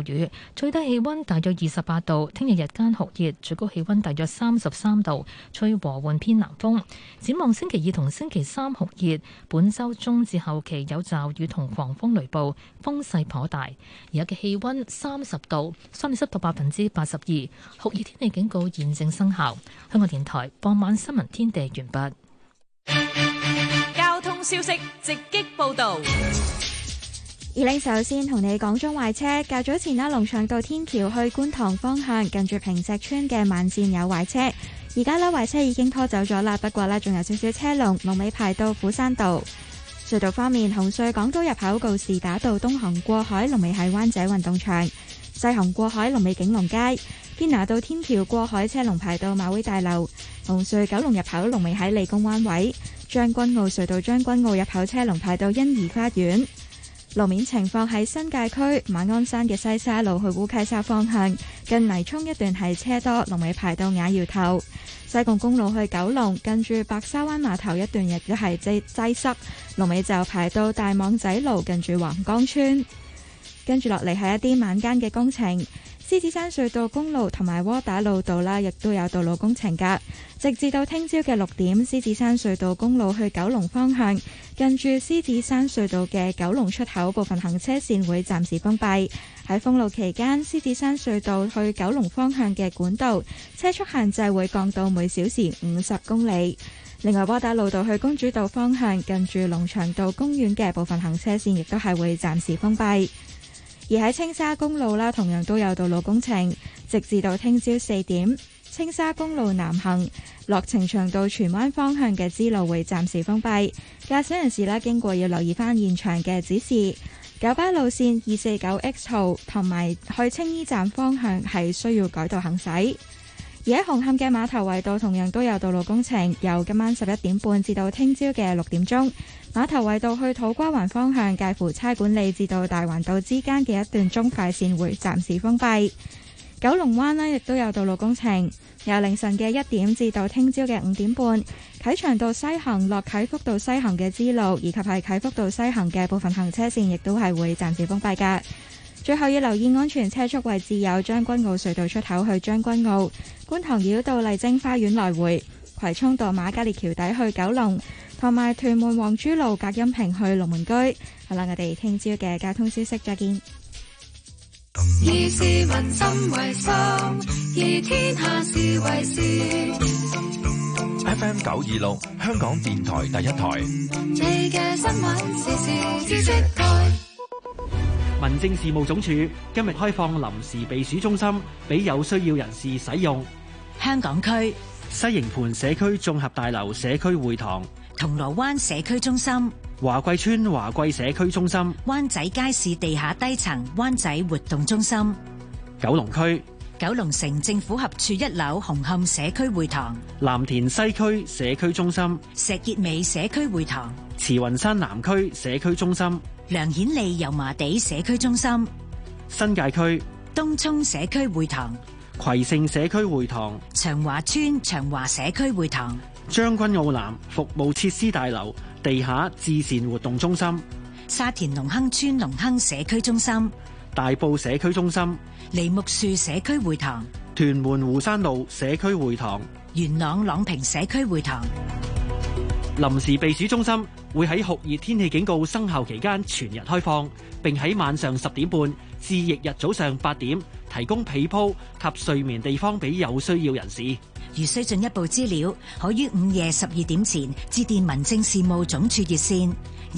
驟雨，最低氣溫大約28度。聽日日間酷熱，最高氣溫大約33度，吹和緩偏南風。展望星期二同星期三酷熱，本週中至後期有驟雨同狂風雷暴，風勢頗大。而家嘅氣溫30度，相對濕度82%，酷熱天氣警告現正生效。香港電台傍晚新聞天地完畢。 交通消息直擊報道。 二領首先同你講中壞車，較早前啦，龍翔道天橋去觀塘方向近住坪石村嘅慢線有壞車，而家啦壞車已經拖走咗啦，不過呢仲有少少車龍，龍尾排到斧山道。隧道方面，紅隧港島入口告士打道東行過海，龍尾喺灣仔運動場；西行過海，龍尾景隆街。堅拿道天橋過海車龍排到馬會大樓。紅隧九龍入口龍尾喺利工灣位。將軍澳隧道將軍澳入口車龍排到欣怡花園。路面情況喺新界區馬鞍山嘅西沙路去烏溪沙方向，近泥涌一段係車多，龍尾排到瓦窑頭。西貢公路去九龍，近住白沙灣碼頭一段亦都係擠塞，龍尾就排到大網仔路近住橫江村。跟住落嚟係一啲晚間嘅工程。獅子山隧道公路同埋窩打老道啦，亦都有道路工程噶。直至到聽朝嘅6點，獅子山隧道公路去九龍方向，近住獅子山隧道嘅九龍出口部分行車線會暫時封閉。喺封路期間，獅子山隧道去九龍方向嘅管道車速限制會降到每小時50公里。另外，窩打老道去公主道方向，近住龍翔道公園嘅部分行車線亦都係會暫時封閉。而喺青沙公路啦，同樣都有道路工程，直至到聽朝4點，青沙公路南行落呈祥道荃灣方向嘅支路會暫時封閉，駕駛人士啦經過要留意翻現場嘅指示。九巴路線249X 號同埋去青衣站方向係需要改道行駛。而喺紅磡嘅馬頭圍道同樣都有道路工程，由今晚11點半至到聽朝嘅6點鐘，馬頭圍道去土瓜灣方向介乎差館里至到大環道之間嘅一段中快線會暫時封閉。九龍灣呢亦都有道路工程，由凌晨嘅1點至到聽朝嘅5點半，啟祥道西行落啟福道西行嘅支路以及係啟福道西行嘅部分行車線亦都係會暫時封閉㗎。最後要留意安全車速位置有將軍澳隧道出口去將軍澳、觀塘繞道麗晶花園來回、葵涌道瑪嘉烈橋底去九龍，同埋屯門黃珠路隔音屏去龍門居。好啦，我哋聽朝嘅交通消息再見。 以市民心為心，以天下事為事。FM 926，香港電台第一台。你嘅新聞時事知識台。 民政事務總署今日開放臨時避暑中心俾有需要人士使用。 香港區西營盤社區綜合大樓社區會堂、 銅鑼灣社區中心、 華貴村華貴社區中心、 灣仔街市地下低層灣仔活動中心、 九龍區九龍城政府合署1樓紅磡社區會堂、 藍田西區社區中心、 石硤尾社區會堂、 慈雲山南區社區中心、 梁顯利油麻地社區中心、 新界區東涌社區會堂、 葵盛社區會堂、 長華村長華社區會堂、 將軍澳南服務設施大樓地下至善活動中心、 沙田隆亨村隆亨社區中心、 大埔社區中心、 梨木樹社區會堂、 屯門湖山路社區會堂、 元朗朗屏社區會堂。 臨時避暑中心會喺酷熱天氣警告生效期間全日開放，並喺晚上10點半至翌日早上8點提供被鋪及睡眠地方俾有需要人士。 如需進一步資料，可於午夜12點前致電民政事務總署熱線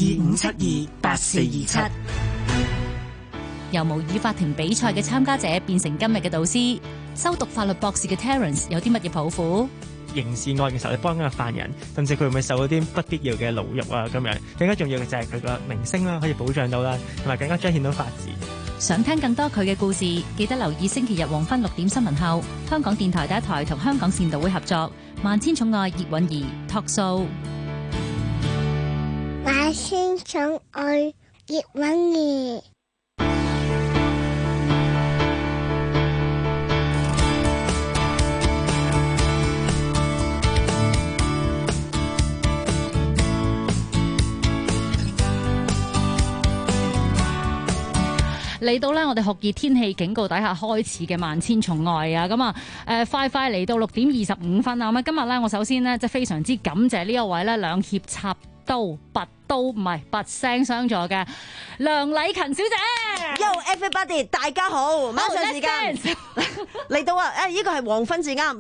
25728427。 由模擬法庭比賽嘅參加者變成今日嘅導師，修讀法律博士嘅 Terence 有啲乜嘢抱負？ 刑事案嘅時候，你幫緊個犯人，甚至佢會唔會受到啲不必要嘅牢獄啊？咁樣更加重要嘅就係佢個名聲啦，可以保障到啦，同埋更加彰顯到法治。 想聽更多佢嘅故事，記得留意星期日黃昏6點新聞後，香港電台第一台同香港善導會合作《萬千寵愛葉韻儀》Talk Show。 萬千寵愛葉韻儀。 嚟到咧我哋酷熱天氣警告底下開始嘅萬千寵愛啊！咁啊快嚟到6:25啊！咁今日咧我首先咧即係非常之感謝呢一位咧兩肋插刀拔刀唔係拔聲相助嘅梁禮勤小姐。 Yo everybody， 大家好，晚上時間嚟到啊！呢個係黃昏至啱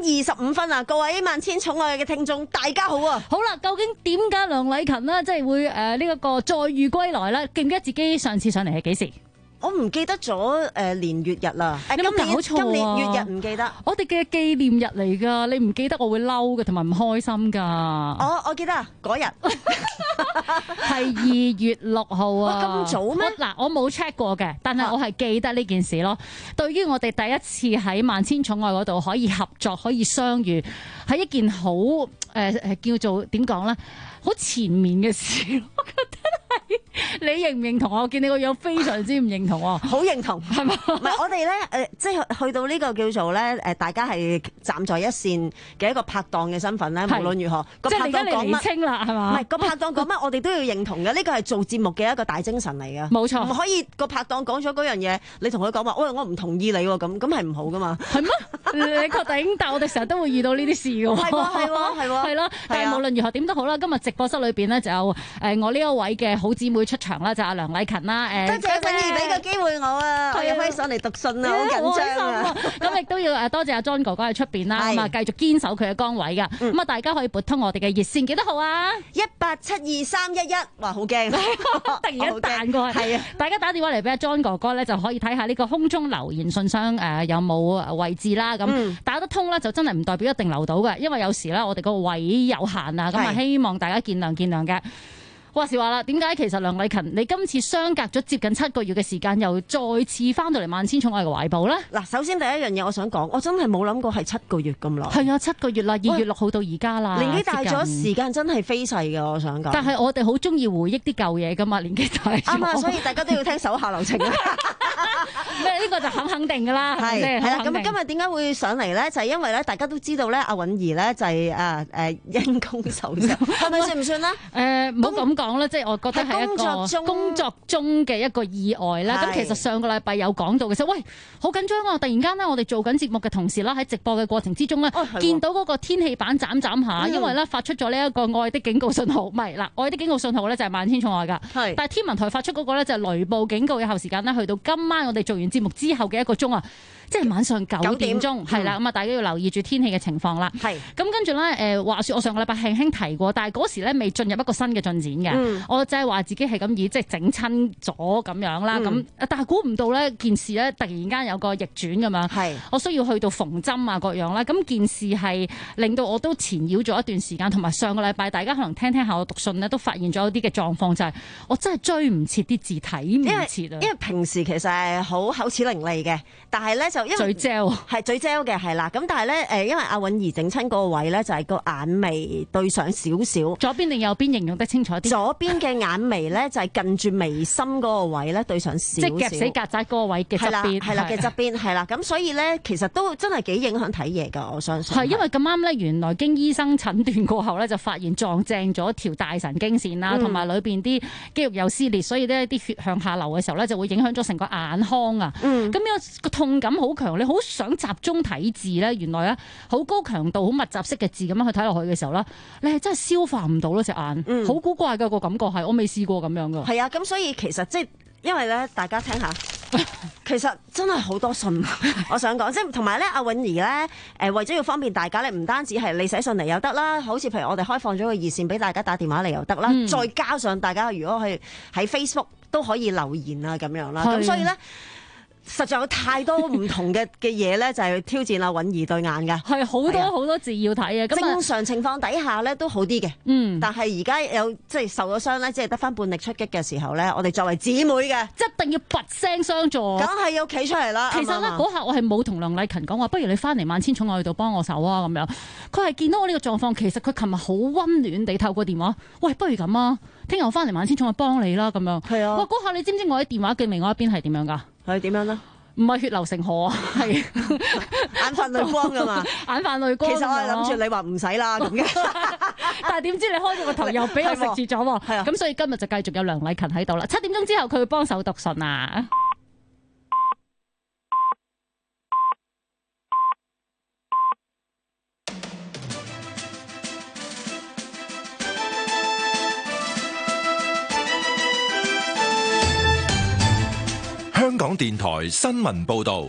6:25啊！各位萬千寵愛嘅聽眾，大家好啊！ 好啦，究竟點解梁禮勤呢？即係會呢一個再遇歸來咧？記唔記得自己上次上嚟係幾時？ 我唔記得咗年月日啦。 你冇搞錯啊！ 今年月日唔記得。 我哋嘅紀念日嚟㗎，你唔記得我會嬲嘅，同埋唔開心㗎。 我記得嗰日係2月6號啊！ 咁早咩？ 嗱，我冇 check 過嘅，但係我係記得呢件事咯。對於我哋第一次喺萬千寵愛嗰度可以合作、可以相遇，係一件好叫做點講咧？好前面嘅事，我覺得係。你認唔認同？我見你個樣非常之唔認同喎。 好認同，係嘛？唔係我哋咧即係去到呢個叫做咧大家係站在一線嘅一個拍檔嘅身份咧，無論如何個拍檔講乜， 清啦係嘛？ 唔係個拍檔講乜，我哋都要認同嘅。呢個係做節目嘅一個大精神嚟嘅。 冇錯， 唔可以個拍檔講咗嗰樣嘢，你同佢講話，喂，我唔同意你喎，咁係唔好噶嘛？ 係咩？你確定？但係我哋成日都會遇到呢啲事㗎喎。係喎。係咯。但係無論如何點都好啦，今日直播室裏邊呢，就有我呢一位嘅好姊妹出場啦，就阿梁禮勤啦。 多謝允兒俾個機會我啊，我又可以上嚟讀信啊，好緊張啊！ 咁亦都要多謝阿 John 哥哥喺出邊啦，咁啊繼續堅守佢嘅崗位㗎。咁啊，大家可以撥通我哋嘅熱線幾多號啊 ？1872311，哇，好驚！ 突然間彈過去，係啊！大家打電話嚟俾阿 John 哥哥咧，就可以睇下呢個空中留言信箱有冇位置啦。咁打得通咧，就真係唔代表一定留到嘅，因為有時咧我哋個位有限啊，咁啊希望大家見諒嘅。話時話啦，點解其實梁禮勤你今次相隔咗接近7個月嘅時間，又再次翻到嚟萬千寵愛嘅懷抱咧？ 嗱，首先第一樣嘢我想講，我真係冇諗過係7個月咁耐。 係啊，7個月啦，2月6號到而家啦。 年紀大咗，時間真係飛逝嘅，我想講。 但係我哋好中意回憶啲舊嘢噶嘛，年紀大咗。 啱啊，所以大家都要聽手下留情啊。 咩？呢個就肯定噶啦，係咪？係啦。 咁今日點解會上嚟咧？就係因為咧，大家都知道咧，阿允兒咧就係因公受傷，係咪算唔算咧？ 唔好咁講啦，即係我覺得係一個工作中嘅一個意外啦。咁其實上個禮拜有講到嘅時候，喂，好緊張啊！突然間咧，我哋做緊節目嘅同時啦，喺直播嘅過程之中咧，見到嗰個天氣板斬下，因為咧發出咗呢一個愛的警告信號，唔係嗱，愛的警告信號咧就係萬千寵愛㗎，但係天文台發出嗰個咧就係雷暴警告，有效時間咧去到今晚我哋做完節目之後嘅1個鐘啊。即係晚上9點鐘，係啦，咁啊大家要留意住天氣嘅情況啦。係咁跟住咧，話說我上個禮拜輕輕提過，但係嗰時咧未進入一個新嘅進展嘅，我就係話自己係咁以即係整親咗咁樣啦。咁但係估唔到咧件事咧突然間有個逆轉咁樣，係我需要去到縫針啊各樣啦。咁件事係令到我都纏繞咗一段時間，同埋上個禮拜大家可能聽下我讀信咧，都發現咗一啲嘅狀況，就係我真係追唔切啲字，睇唔切啊。因為平時其實係好口齒伶俐嘅，但係咧就因為嘴焦嘅係啦，咁但係咧因為阿允兒整親嗰個位咧就係個眼眉對上少少，左邊定右邊形容得清楚啲？左邊嘅眼眉咧就係近住眉心嗰個位咧對上少少，即係夾死曱甴嗰個位嘅側邊，係啦嘅側邊係啦，咁所以咧其實都真係幾影響睇嘢㗎，我相信係因為咁啱咧，原來經醫生診斷過後咧就發現撞正咗條大神經線啦，同埋裏邊啲肌肉有撕裂，所以咧啲血向下流嘅時候咧就會影響咗成個眼眶啊，咁個痛感好強，你好想集中睇字咧，原來咧好高強度、好密集式嘅字咁樣去睇落去嘅時候咧，你係真係消化唔到咯隻眼，好古怪嘅個感覺係，我未試過咁樣噶。係啊，咁所以其實即係因為咧，大家聽下，其實真係好多信，我想講，即係同埋咧，阿允兒咧，為咗要方便大家咧，唔單止係你寫信嚟又得啦，好似譬如我哋開放咗個熱線俾大家打電話嚟又得啦，再加上大家如果去喺 Facebook 都可以留言啊咁樣啦，咁所以咧。實在有太多唔同嘅嘢咧，就係挑戰阿允兒對眼㗎。係好多字要睇啊！正常情況底下咧都好啲嘅，但係而家有即係受咗傷咧，即係得翻半力出擊嘅時候咧，我哋作為姊妹嘅，一定要拔聲相助，梗係要企出嚟啦。其實咧嗰下我係冇同梁禮勤講話，不如你翻嚟萬千寵愛度幫我手啊咁樣。佢係見到我呢個狀況，其實佢琴日好溫暖地透過電話，喂，不如咁啊，聽日我翻嚟萬千寵愛幫你啦咁樣。係啊，哇！嗰下你知唔知我喺電話嘅另外一邊係點樣㗎？係點樣咧？唔係血流成河啊，係眼泛淚光㗎嘛，眼泛淚光。其實我係諗住你話唔使啦咁嘅，但係點知你開咗個頭又俾我食住咗喎。係啊，咁所以今日就繼續有梁禮勤喺度啦。7點鐘之後佢會幫手讀信啊。 港電台新聞報道。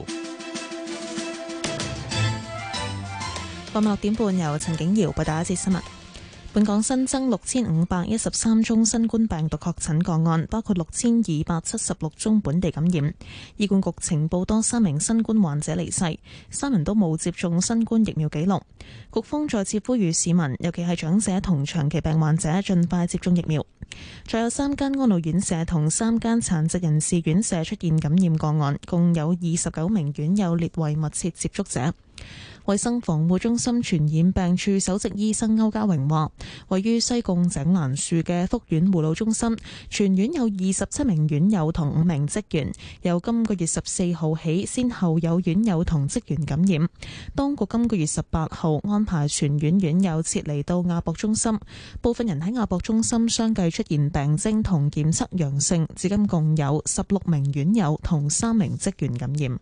傍晚6點半由陳景瑤報道一節新聞。本港新增6513宗新冠病毒確診個案，包括6276宗本地感染。醫管局呈報多3名新冠患者離世，3人都冇接種新冠疫苗記錄。局方再次呼籲市民，尤其係長者同長期病患者，盡快接種疫苗。再有3間安老院舍同3間殘疾人士院舍出現感染個案，共有29名院友列為密切接觸者。衛生防護中心傳染病處首席醫生歐家榮話，位於西貢井欄樹嘅福苑護老中心，全院有27名院友同5名職員，由今個月14號起，先後有院友同職員感染。當局今個月18號安排全院院友撤離到亞博中心，部分人喺亞博中心相繼出現病徵同檢測陽性，至今共有16名院友同3名職員感染。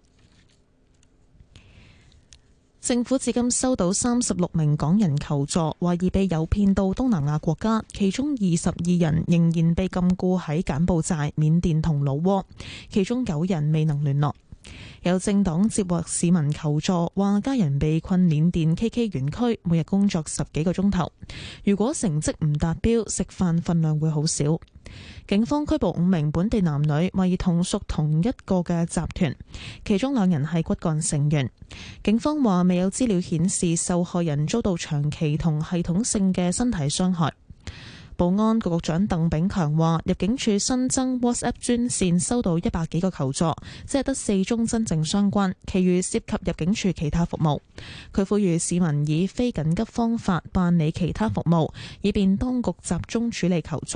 政府至今收到36名港人求助，懷疑被誘騙到東南亞國家，其中22人仍然被禁錮喺柬埔寨、緬甸同老撾，其中9人未能聯絡。有政黨接獲市民求助，話家人被困緬甸 KK 園區，每日工作10幾個鐘頭，如果成績唔達標，食飯份量會好少。警方拘捕5名本地男女，懷疑同屬同一個嘅集團，其中2人係骨幹成員。警方話未有資料顯示受害人遭到長期同系統性嘅身體傷害。保安局局長鄧炳強話，入境處新增 WhatsApp 專線收到100幾個求助，只係得4宗真正相關，其餘涉及入境處其他服務。佢呼籲市民以非緊急方法辦理其他服務，以便當局集中處理求助。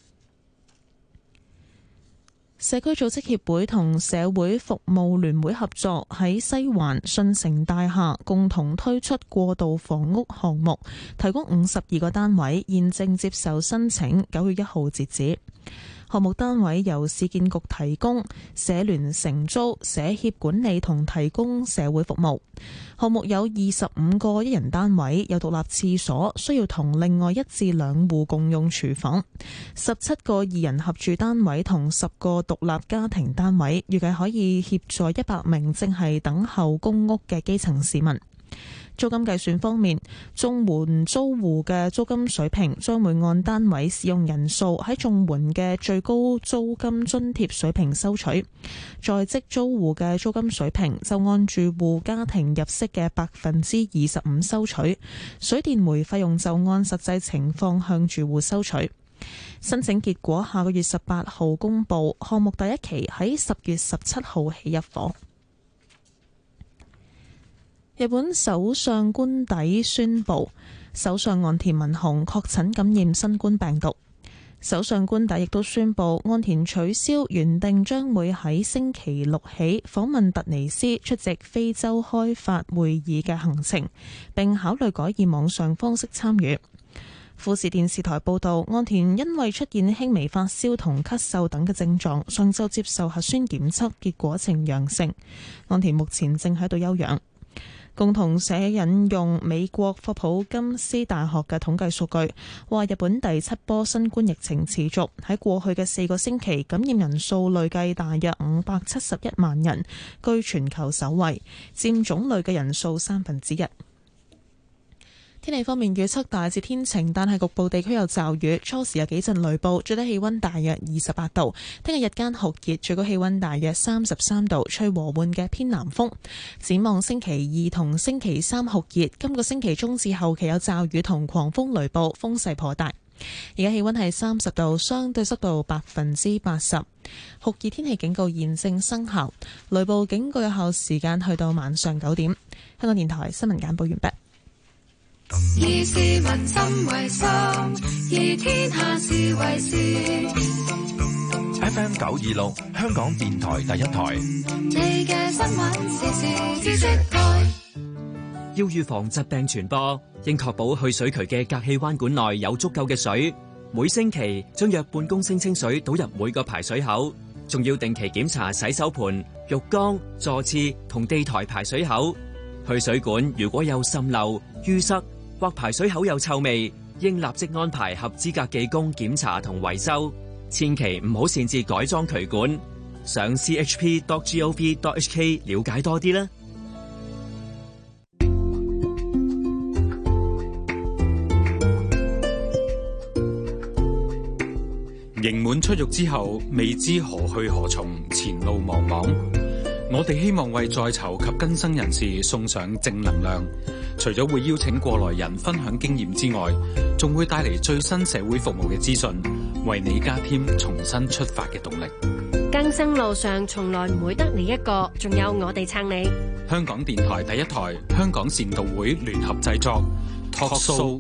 社區組織協會同社會服務聯會合作，喺西環信誠大廈共同推出過渡房屋項目，提供52個單位，現正接受申請，9月1號截止。項目單位由市建局提供，社聯承租，社協管理同提供社會服務。項目有25個1人單位，有獨立廁所，需要同另外1至2戶共用廚房；17個2人合住單位同10個獨立家庭單位，預計可以協助100名正係等候公屋嘅基層市民。租金計算方面，綜援租戶嘅租金水平將會按單位使用人數喺綜援嘅最高租金津貼水平收取，在職租戶嘅租金水平就按住戶家庭入息嘅25%收取，水電煤費用就按實際情況向住戶收取。申請結果下個月18號公佈，項目第1期喺10月17號起入伙。日本首相官邸宣布，首相岸田文雄確診感染新冠病毒。首相官邸亦都宣布，岸田取消原定將會喺星期6起訪問突尼斯出席非洲開發會議嘅行程，並考慮改以網上方式參與。富士電視台報道，岸田因為出現輕微發燒同咳嗽等嘅症狀，上晝接受核酸檢測，結果呈陽性。岸田目前正喺度休養。共同社引用美國霍普金斯大學嘅統計數據，話日本第7波新冠疫情持續，喺過去嘅4個星期，感染人數累計大約571萬人，居全球首位，佔總累嘅人數1/3。天氣方面預測大致天晴，但係局部地區有驟雨，初時有幾陣雷暴，最低氣溫大約28度。聽日日間酷熱，最高氣溫大約33度，吹和緩嘅偏南風。展望星期2同星期3酷熱，今個星期中至後期有驟雨同狂風雷暴，風勢頗大。而家氣溫係30度，相對濕度80%。酷熱天氣警告現正生效，雷暴警告有效時間去到晚上9點。香港電台新聞簡報完畢。 以市民心為心，以天下事為事。 FM 926，香港電台第1台。 你嘅新聞時事知識台。 要預防疾病傳播，應確保去水渠嘅隔氣彎管內有足夠嘅水。每星期將約半公升清水倒入每個排水口，仲要定期檢查洗手盆、浴缸、座廁同地台排水口。去水管如果有滲漏、淤塞或排水口有臭味，應立即安排合資格技工檢查同維修。千祈唔好擅自改裝渠管。 上 chp.gov.hk 了解多啲啦。 刑滿出獄之後，未知何去何從，前路茫茫。我哋希望為在囚及更生人士送上正能量，除咗會邀請過來人分享經驗之外，仲會帶嚟最新社會服務嘅資訊，為你加添重新出發嘅動力。 更生路上從來唔會得你一個，仲有我哋撐你。 香港電台第一台，香港善導會聯合製作 Talk Show。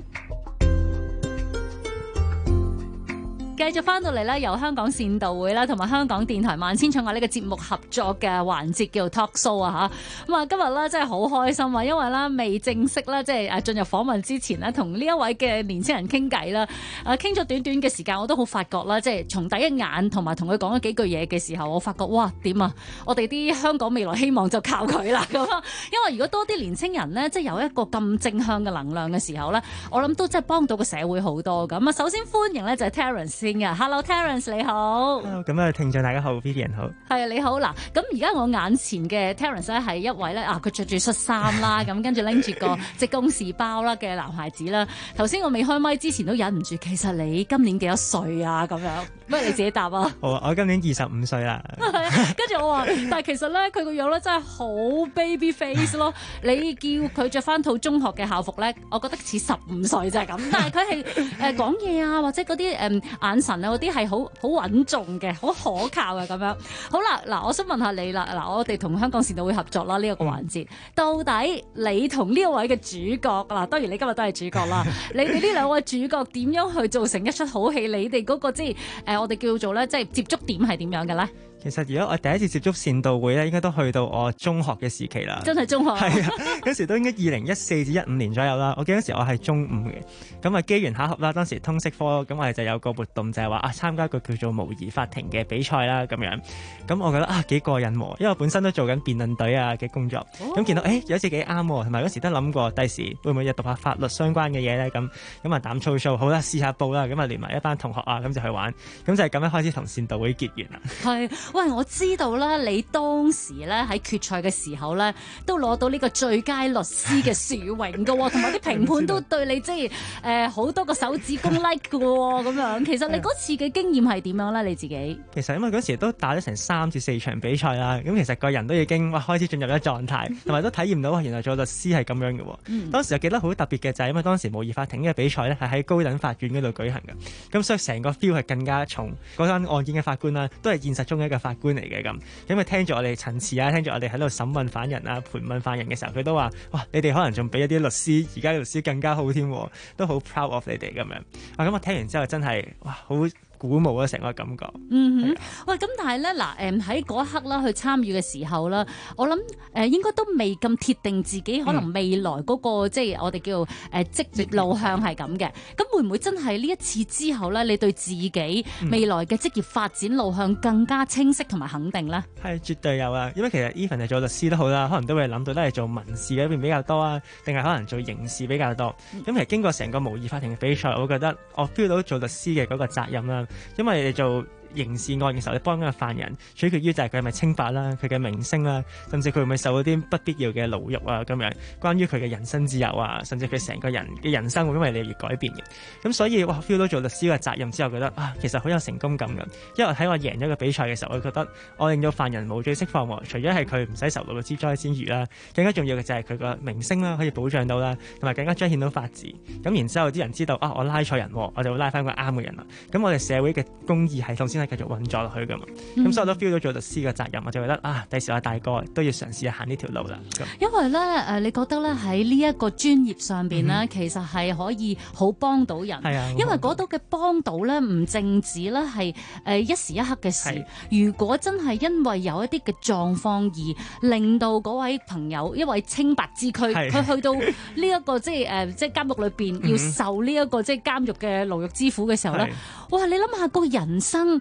繼續翻到嚟咧，由香港善導會啦，同埋香港電台萬千寵愛呢個節目合作嘅環節叫 Talk Show 啊嚇。咁啊，今日咧真係好開心啊，因為咧未正式咧即係進入訪問之前呢，同呢一位嘅年輕人傾偈啦。傾咗短短嘅時間，我都好發覺啦，即係從第一眼同埋同佢講咗幾句嘢嘅時候，我發覺哇點啊！我哋啲香港未來希望就靠佢啦咁啊。因為如果多啲年輕人呢，即係有一個咁正向嘅能量嘅時候咧，我諗都真係幫到個社會好多咁啊。首先歡迎咧就係 Terence。Hello Terence 你好。 Hello， 咁啊聽眾大家好 Vivian 好。 係啊你好嗱，咁而家我眼前嘅 Terence 咧係一位咧佢着住恤衫啦，咁跟住拎住個即公事包啦嘅男孩子啦。頭先我未開麥之前都忍唔住，其實你今年幾多歲啊？咁樣，不如你自己答啊。 好啊，我今年25歲啦。 跟住我話，但係其實咧佢個樣咧真係好 baby face 咯。你叫佢着翻套中學嘅校服咧，我覺得似15歲就係咁。但係佢係講嘢啊，或者嗰啲眼神啊嗰啲係好穩重嘅，好可靠嘅咁樣。好啦，嗱，我想問下你啦，嗱，我哋同香港善導會合作啦呢一個環節，到底你同呢一位嘅主角嗱，當然你今日都係主角啦，你哋呢兩位主角點樣去做成一出好戲？你哋嗰個即係我哋叫做咧，即係接觸點係點樣嘅咧？ 其實如果我第一次接觸善導會咧，應該都去到我中學嘅時期啦。 真係中學。係啊，嗰時都應該2014至15年左右啦。我記得嗰時我係中5嘅，咁啊機緣巧合啦，當時通識科咁我哋就有個活動就係話參加一個叫做模擬法庭嘅比賽啦咁樣。咁我覺得幾過癮喎，因為我本身都做緊辯論隊啊嘅工作，咁見到有時幾啱喎，同埋嗰時都諗過第時會唔會日讀下法律相關嘅嘢咧咁啊膽粗粗，好啦試下報啦，咁啊連埋一班同學啊咁就去玩，咁就係咁樣開始同善導會結緣啦。係。 喂，我知道啦，你當時咧喺決賽嘅時候咧，都攞到呢個最佳律師嘅殊榮㗎喎，同埋啲評判都對你即係好多個手指公 like 㗎喎，咁樣。其實你嗰次嘅經驗係點樣咧？你自己？ 其實因為嗰時都打咗成3至4場比賽啦，咁其實個人都已經開始進入咗狀態，同埋都體驗到原來做律師係咁樣嘅喎。當時我記得好特別嘅就係因為當時模擬法庭嘅比賽咧係喺高等法院嗰度舉行嘅，咁所以成個 feel 係更加重。嗰單案件嘅法官啦，都係現實中嘅一個法官嚟嘅咁，因為聽住我哋陳詞啊，聽住我哋喺度審問犯人啊、盤問犯人嘅時候，佢都話：哇，你哋可能仲比一啲律師而家嘅律師更加好添，都好 proud of 你哋咁樣。咁我聽完之後真係好鼓舞啊，成個感覺。 喂，咁但係咧嗱，喺嗰一刻啦，去參與嘅時候啦，我諗應該都未咁鐵定自己可能未來嗰個即係我哋叫職業路向係咁嘅。咁會唔會真係呢一次之後咧，你對自己未來嘅職業發展路向更加清晰同埋肯定咧？係絕對有啊，因為其實 even 係做律師都好啦，可能都會諗到都係做民事嘅一邊比較多啊，定係可能做刑事比較多。咁其實經過成個模擬法庭嘅比賽，我覺得我 feel 到做律師嘅嗰個責任啦。因為你做刑事案嘅時候，你幫緊個犯人，取決於就係佢係咪清白啦，佢嘅名聲啦，甚至佢會唔會受到啲不必要嘅牢獄啊咁樣，關於佢嘅人身自由啊，甚至佢成個人嘅人生會因為你而改變嘅。咁所以哇 feel 到做律師嘅責任之後，覺得其實好有成功感嘅。因為喺我贏咗個比賽嘅時候，我覺得我令到犯人無罪釋放喎，除咗係佢唔使受牢獄之災之餘啦，更加重要嘅就係佢個名聲啦，可以保障到啦，同埋更加彰顯到法治。咁然之後啲人知道我拉錯人，我就會拉翻個啱嘅人啦。咁我哋社會嘅公義系統先係繼續運作落去噶嘛。咁所以我都 feel 到做律師嘅責任，我就覺得第時我大個都要嘗試下行呢條路啦。 因為咧你覺得咧喺呢一個專業上邊咧，其實係可以好幫到人。係啊，因為嗰度嘅幫到咧唔淨止咧係一時一刻嘅事。如果真係因為有一啲嘅狀況而令到嗰位朋友一位清白之軀，佢去到呢一個即係監獄裏邊要受呢一個即係監獄嘅牢獄之苦嘅時候咧，哇！你諗下個人生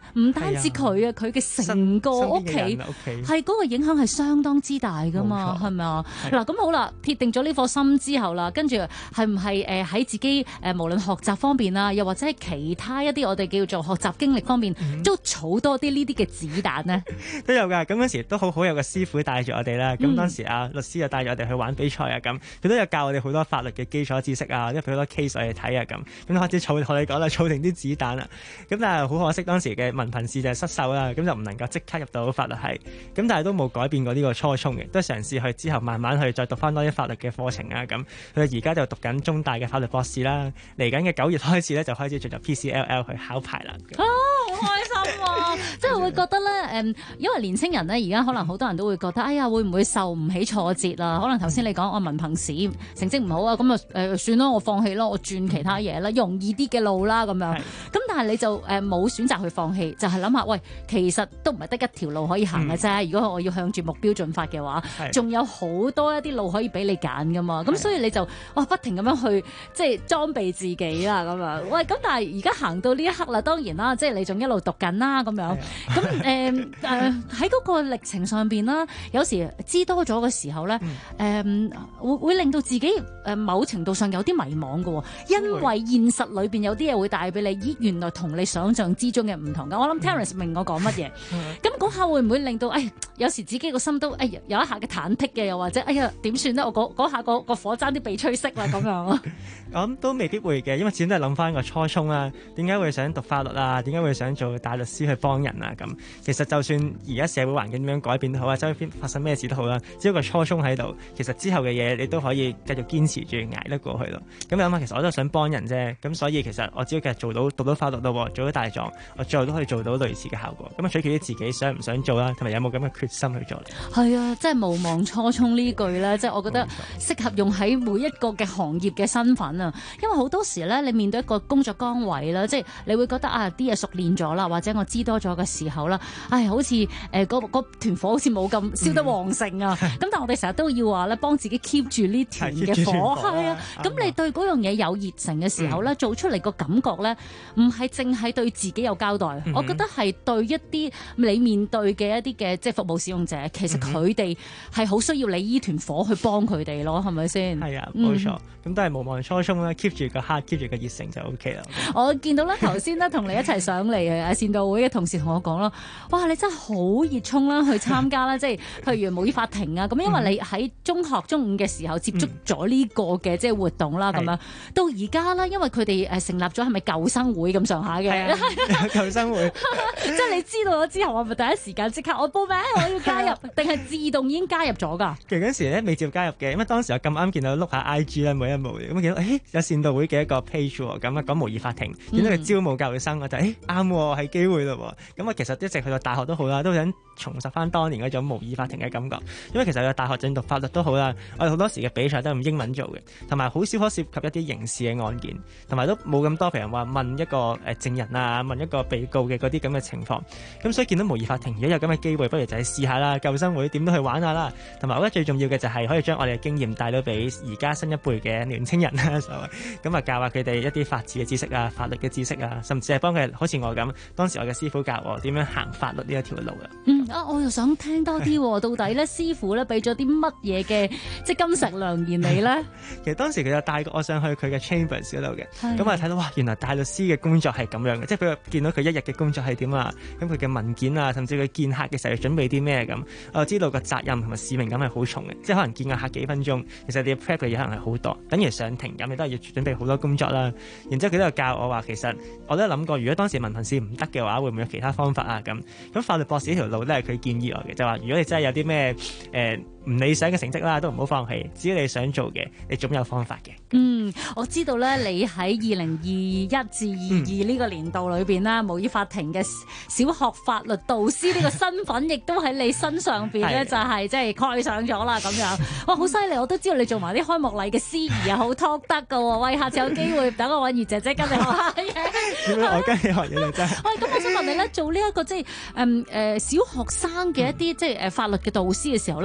唔單止佢啊，佢嘅成個屋企係嗰個影響係相當之大噶嘛，係咪啊？嗱，咁好啦，鐵定咗呢顆心之後啦，跟住係唔係喺自己無論學習方面啊，又或者係其他一啲我哋叫做學習經歷方面，都儲多啲呢啲嘅子彈呢？ 都有㗎。咁嗰時都好有個師傅帶住我哋啦。咁當時律師就帶住我哋去玩比賽啊，咁佢都有教我哋好多法律嘅基礎知識啊，即係好多 case 我哋睇啊，咁開始同你講啦，儲定啲子彈啊。咁但係好可惜當時嘅文憑試就係失手啦，咁就唔能夠即刻入到法律系。咁但係都冇改變過呢個初衷嘅，都嘗試去之後慢慢去再讀翻多啲法律嘅課程啊。咁佢而家就讀緊中大嘅法律博士啦。嚟緊嘅9月開始咧，就開始進入 PCLL 去考牌啦。 好開心啊！即係會覺得咧，因為年青人咧，而家可能好多人都會覺得，哎呀，會唔會受唔起挫折啊？可能頭先你講我文憑試成績唔好啊，咁啊算啦，我放棄咯，我轉其他嘢啦，容易啲嘅路啦咁樣。咁但係你就冇選擇去放棄，就係諗下，喂，其實都唔係得一條路可以行嘅啫。如果我要向住目標進發嘅話，仲有好多一啲路可以俾你揀噶嘛。咁所以你就不停咁樣去即係裝備自己啦咁樣。喂，咁但係而家行到呢一刻啦，當然啦，即係你仲一路讀緊啦咁樣。咁喺嗰個歷程上邊啦，有時知多咗嘅時候咧，會令到自己某程度上有啲迷茫嘅，因為現實裏邊有啲嘢會帶俾你，咦，原來同你想象之中嘅唔同嘅。我諗 Terence 明我講乜嘢。咁嗰下會唔會令到有時自己個心都有一下嘅忐忑嘅，又或者點算咧？我嗰下個火爭啲被吹熄啦咁樣啊？ 我諗都未必會嘅，因為始終都係諗翻個初衷啊。點解會想讀法律啊？點解會想做大律師去幫人啊？咁其實就算而家社會環境點樣改變都好啊，周邊發生咩事都好啦，只要個初衷喺度，其實之後嘅嘢你都可以繼續堅持住捱得過去咯。咁諗下，其實我都係想幫人啫。咁所以其實我只要繼續讀到法律咯，做到大狀，我最後都可以做到類似嘅效果。咁取決於自己想唔想做啦，同埋有冇咁嘅決心去做。 係啊，即係無忘初衷呢句咧，即係我覺得適合用喺每一個嘅行業嘅身份啊。因為好多時咧，你面對一個工作崗位啦，即係你會覺得啲嘢熟練咗啦，或者我知多咗嘅時候啦，好似嗰團火好似冇咁燒得旺盛啊。咁但係我哋成日都要話咧，幫自己 keep 住呢團嘅火，係啊。咁你對嗰樣嘢有熱誠嘅時候咧，做出嚟個感覺咧，唔係淨係對自己有交代，我覺得係對一啲你面對嘅一啲嘅即係服務使用者，其實佢哋係好需要你依團火去幫佢哋咯，係咪先？ 係啊，冇錯。咁都係無忘初衷啦，keep 住個 heart，keep 住個熱誠就 OK 啦。 我見到咧頭先咧同你一齊上嚟嘅善導會嘅同事同我講啦，哇！你真係好熱衷啦，去參加啦，即係譬如模擬法庭啊，咁因為你喺中學中五嘅時候接觸咗呢個嘅即係活動啦，咁樣到而家啦，因為佢哋成立咗係咪舊生會咁上下嘅？ 舊生會， 即係你知道咗之後，係咪第一時間即刻我報名，我要加入，定係自動已經加入咗㗎？ 其實嗰時咧未接加入嘅，因為當時我咁啱見到碌下 IG 咧，每一幕咁見到有善導會嘅一個 page 喎，咁講模擬法庭，見到佢招募教育生，我就啱喎，係機會咯喎。咁我其實一直去到大學都好啦，都想重拾翻當年嗰種模擬法庭嘅感覺。因為其實有大學正讀法律都好啦，我哋好多時嘅比賽都係用英文做嘅，同埋好少可涉及一啲刑事嘅案件，同埋都冇咁多譬如話問一個證人啊，問一個被告嘅嗰啲咁嘅情況。咁所以見到模擬法庭，如果有咁嘅機會，不如就係試下啦，舊生會點都去玩下啦。同埋我覺得最重要嘅就係可以將我哋嘅經驗帶到俾而家新一輩嘅年青人啦，咁啊教下佢哋一啲法治嘅知識啊、法律嘅知識啊，甚至係幫佢好似我咁，當時我嘅師傅教我點樣行法律呢一條路啊。 我又想聽多啲，到底咧師傅咧俾咗啲乜嘢嘅即係金石良言你咧？ 其實當時佢就帶我上去佢嘅 chambers 嗰度嘅，咁我睇到哇，原來大律師嘅工作係咁樣嘅，即係俾我見到佢一日嘅工作係點啊，咁佢嘅文件啊，甚至佢見客嘅時候要準備啲咩咁，我就知道個責任同埋使命感係好重嘅，即係可能見個客幾分鐘，其實你要 prep 嘅嘢可能係好多，等於上庭咁，你都係要準備好多工作啦。然之後佢都有教我話，其實我都有諗過，如果當時文憑試唔得嘅話，會唔會有其他方法啊？咁法律博士呢條路都係佢建議我嘅，就話如果你真係有啲咩唔理想嘅成績啦，都唔好放棄，只要你想做嘅，你總有方法嘅。 我知道咧，你喺2021至22呢個年度裏邊啦，模擬法庭嘅小學法律導師呢個身份，亦都喺你身上邊咧，就係即係蓋上咗啦咁樣。哇，好犀利！我都知道你做埋啲開幕禮嘅司儀啊，好 talk 得噶喎。喂，下次有機會等我揾葉姐姐跟你學下嘢。 我跟你學嘢就真係。 喂，咁我想問你咧，做呢一個即係小學生嘅一啲即係法律嘅導師嘅時候咧，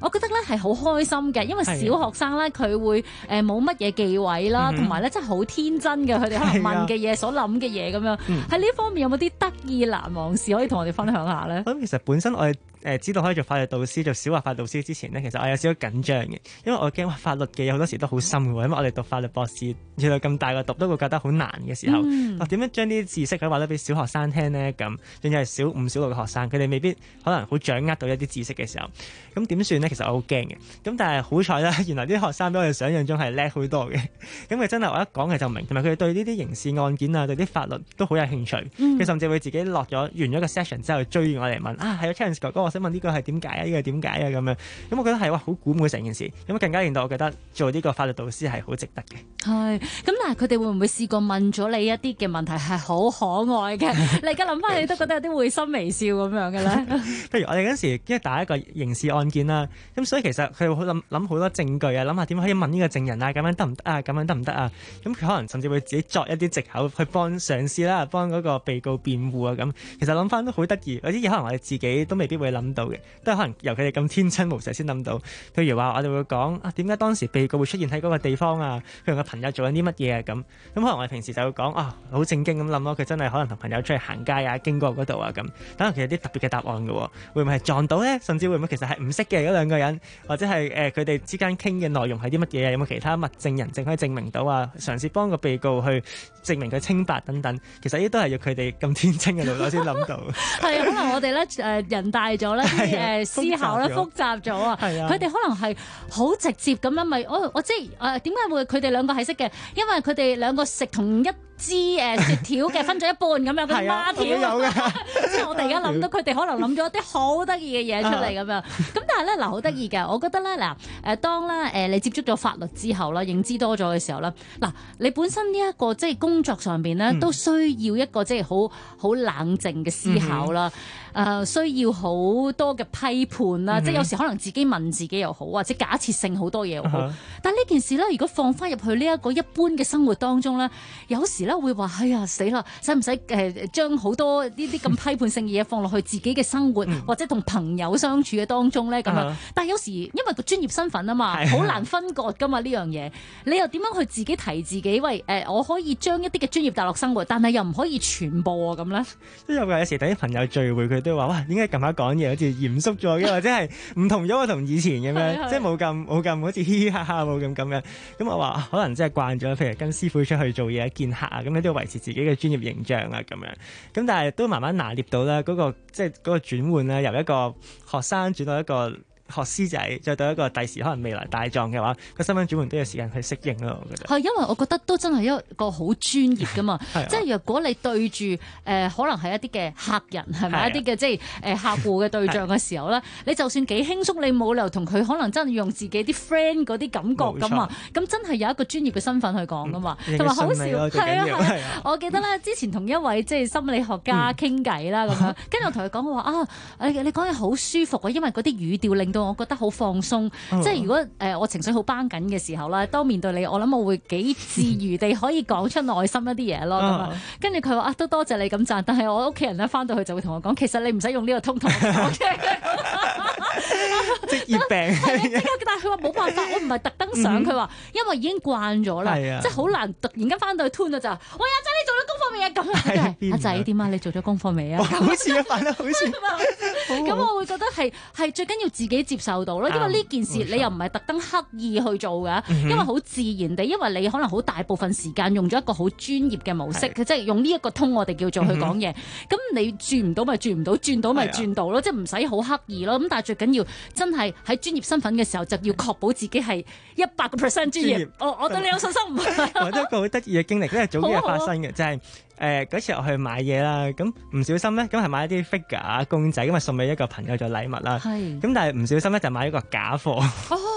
我覺得咧係好開心嘅，因為小學生咧佢會冇乜嘢忌諱啦，同埋咧真係好天真嘅，佢哋可能問嘅嘢、所諗嘅嘢咁樣。喺呢方面有冇啲得意難忘事可以同我哋分享下咧？ 咁其實本身我哋知道可以做法律導師，做小學法律導師之前呢，其實我有少少緊張嘅，因為我驚法律嘅嘢好多時都好深嘅喎，因為我哋讀法律博士，原來咁大個讀都會覺得好難嘅時候，我點樣將啲知識可以話得俾小學生聽呢？咁仲要係小5、小6嘅學生，佢哋未必可能好掌握到一啲知識嘅時候，咁點算呢？其實我好驚嘅，咁但係好彩啦，原來啲學生比我哋想象中係叻好多嘅，咁佢真係我一講佢就明，同埋佢哋對呢啲刑事案件啊，對啲法律都好有興趣，佢甚至會自己落咗完咗個 session 之後追我嚟問啊，係啊 Charles 哥哥，我想問呢個係點解啊？呢個點解啊？咁樣，咁我覺得係哇，好鼓舞成件事，咁更加令到我覺得做呢個法律導師係好值得嘅。 係，咁但係佢哋會唔會試過問咗你一啲嘅問題係好可愛嘅？你而家諗翻，你都覺得有啲會心微笑咁樣嘅咧？譬如我哋嗰時因為打一個刑事案件啦，咁所以其實佢會諗好多證據啊，諗下點可以問呢個證人啊，咁樣得唔得啊？咁樣得唔得啊？咁佢可能甚至會自己作一啲藉口去幫上司啦，幫嗰個被告辯護啊咁。其實諗翻都好得意，有啲嘢可能我哋自己都未必會諗到嘅，都係可能由佢哋咁天真無邪先諗到。譬如話我哋會講啊，點解當時被告會出現喺嗰個地方啊？佢同個朋友做緊啲乜嘢啊？咁可能我哋平時就會講啊，好正經咁諗咯，佢真係可能同朋友出去行街啊，經過嗰度啊咁。可能其實有啲特別嘅答案嘅喎，會唔會係撞到咧？甚至會唔會其實係唔識嘅嗰兩個人，或者係佢哋之間傾嘅內容係啲乜嘢啊？有冇其他物證人證可以證明到啊？嘗試幫個被告去證明佢清白等等。其實呢都係要佢哋咁天真嘅腦袋先諗到。 係可能我哋咧人大咗咧，啲思考咧複雜咗啊。佢哋可能係好直接咁樣，咪我即係點解會佢哋兩個係識嘅？因為佢哋兩個食同一支雪條嘅分咗一半咁樣嘅孖條，即係我哋而家諗到佢哋可能諗咗一啲好得意嘅嘢出嚟咁樣。咁但係咧嗱，好得意嘅，我覺得咧嗱當咧你接觸咗法律之後啦，認知多咗嘅時候啦，嗱你本身呢一個即係工作上邊咧都需要一個即係好冷靜嘅思考啦。需要好多嘅批判啦，即係有時可能自己問自己又好，或者假設性好多嘢又好。但係呢件事咧，如果放翻入去呢一個一般嘅生活當中咧，有時咧會話：哎呀死啦，使唔使將好多呢啲咁批判性嘅嘢放落去自己嘅生活，或者同朋友相處嘅當中咧咁樣？但係有時因為個專業身份啊嘛，好難分割噶嘛呢樣嘢。你又點樣去自己提自己？喂我可以將一啲嘅專業帶落生活，但係又唔可以全部啊咁咧？都有㗎，有時等啲朋友聚會佢都話：哇，點解近排講嘢好似嚴肅咗嘅，或者係唔同咗我同以前咁樣，即係冇咁好似嘻嘻哈哈冇咁樣。咁我話可能真係慣咗，譬如跟師傅出去做嘢見客啊，咁你都要維持自己嘅專業形象啊咁樣。咁但係都慢慢拿捏到啦，嗰個轉換咧，由一個學生轉到一個學師仔，再到一個第時可能未來大狀嘅話，個身份轉換都有時間去適應咯。我覺得係，因為我覺得都真係一個好專業噶嘛。即係若果你對住可能係一啲嘅客人係咪一啲嘅即係客戶嘅對象嘅時候咧，你就算幾輕鬆，你冇理由同佢可能真係用自己啲 friend 嗰啲感覺噶嘛。咁真係有一個專業嘅身份去講噶嘛，同埋好笑係啊！我記得咧之前同一位即係心理學家傾偈啦咁樣，跟住我同佢講我話啊，你講嘢好舒服啊，因為嗰啲語調令到我覺得好放鬆，即係如果我情緒好繃緊嘅時候啦，當面對你，我諗我會幾自如地可以講出內心一啲嘢咯。咁啊，跟住佢話都多謝你咁讚，但係我屋企人咧翻到去就會同我講，其實你唔使用呢個通同我講嘅。職業病，但係佢話冇辦法，我唔係特登想，佢話因為已經慣咗啦，即係好難突然間翻到去 tune 咗就，喂阿仔你做咗功課未啊？咁阿仔點啊？你做咗功課未啊？好似啊，煩得好似。咁我會覺得係最緊要自己接受到咯，因為呢件事你又唔係特登刻意去做㗎，因為好自然地，因為你可能好大部分時間用咗一個好專業嘅模式，即係用呢一個通我哋叫做去講嘢。咁你轉唔到咪轉唔到，轉到咪轉到咯，即係唔使好刻意咯。咁但係最緊要真係喺專業身份嘅時候，就要確保自己係100% 專業。我對你有信心。 我都一個好得意嘅經歷，因為早幾日發生嘅，就係嗰次我去買嘢啦，咁唔小心咧，咁係買一啲 figure 公仔，咁啊送俾一個朋友做禮物啦。咁但係唔小心咧就買一個假貨。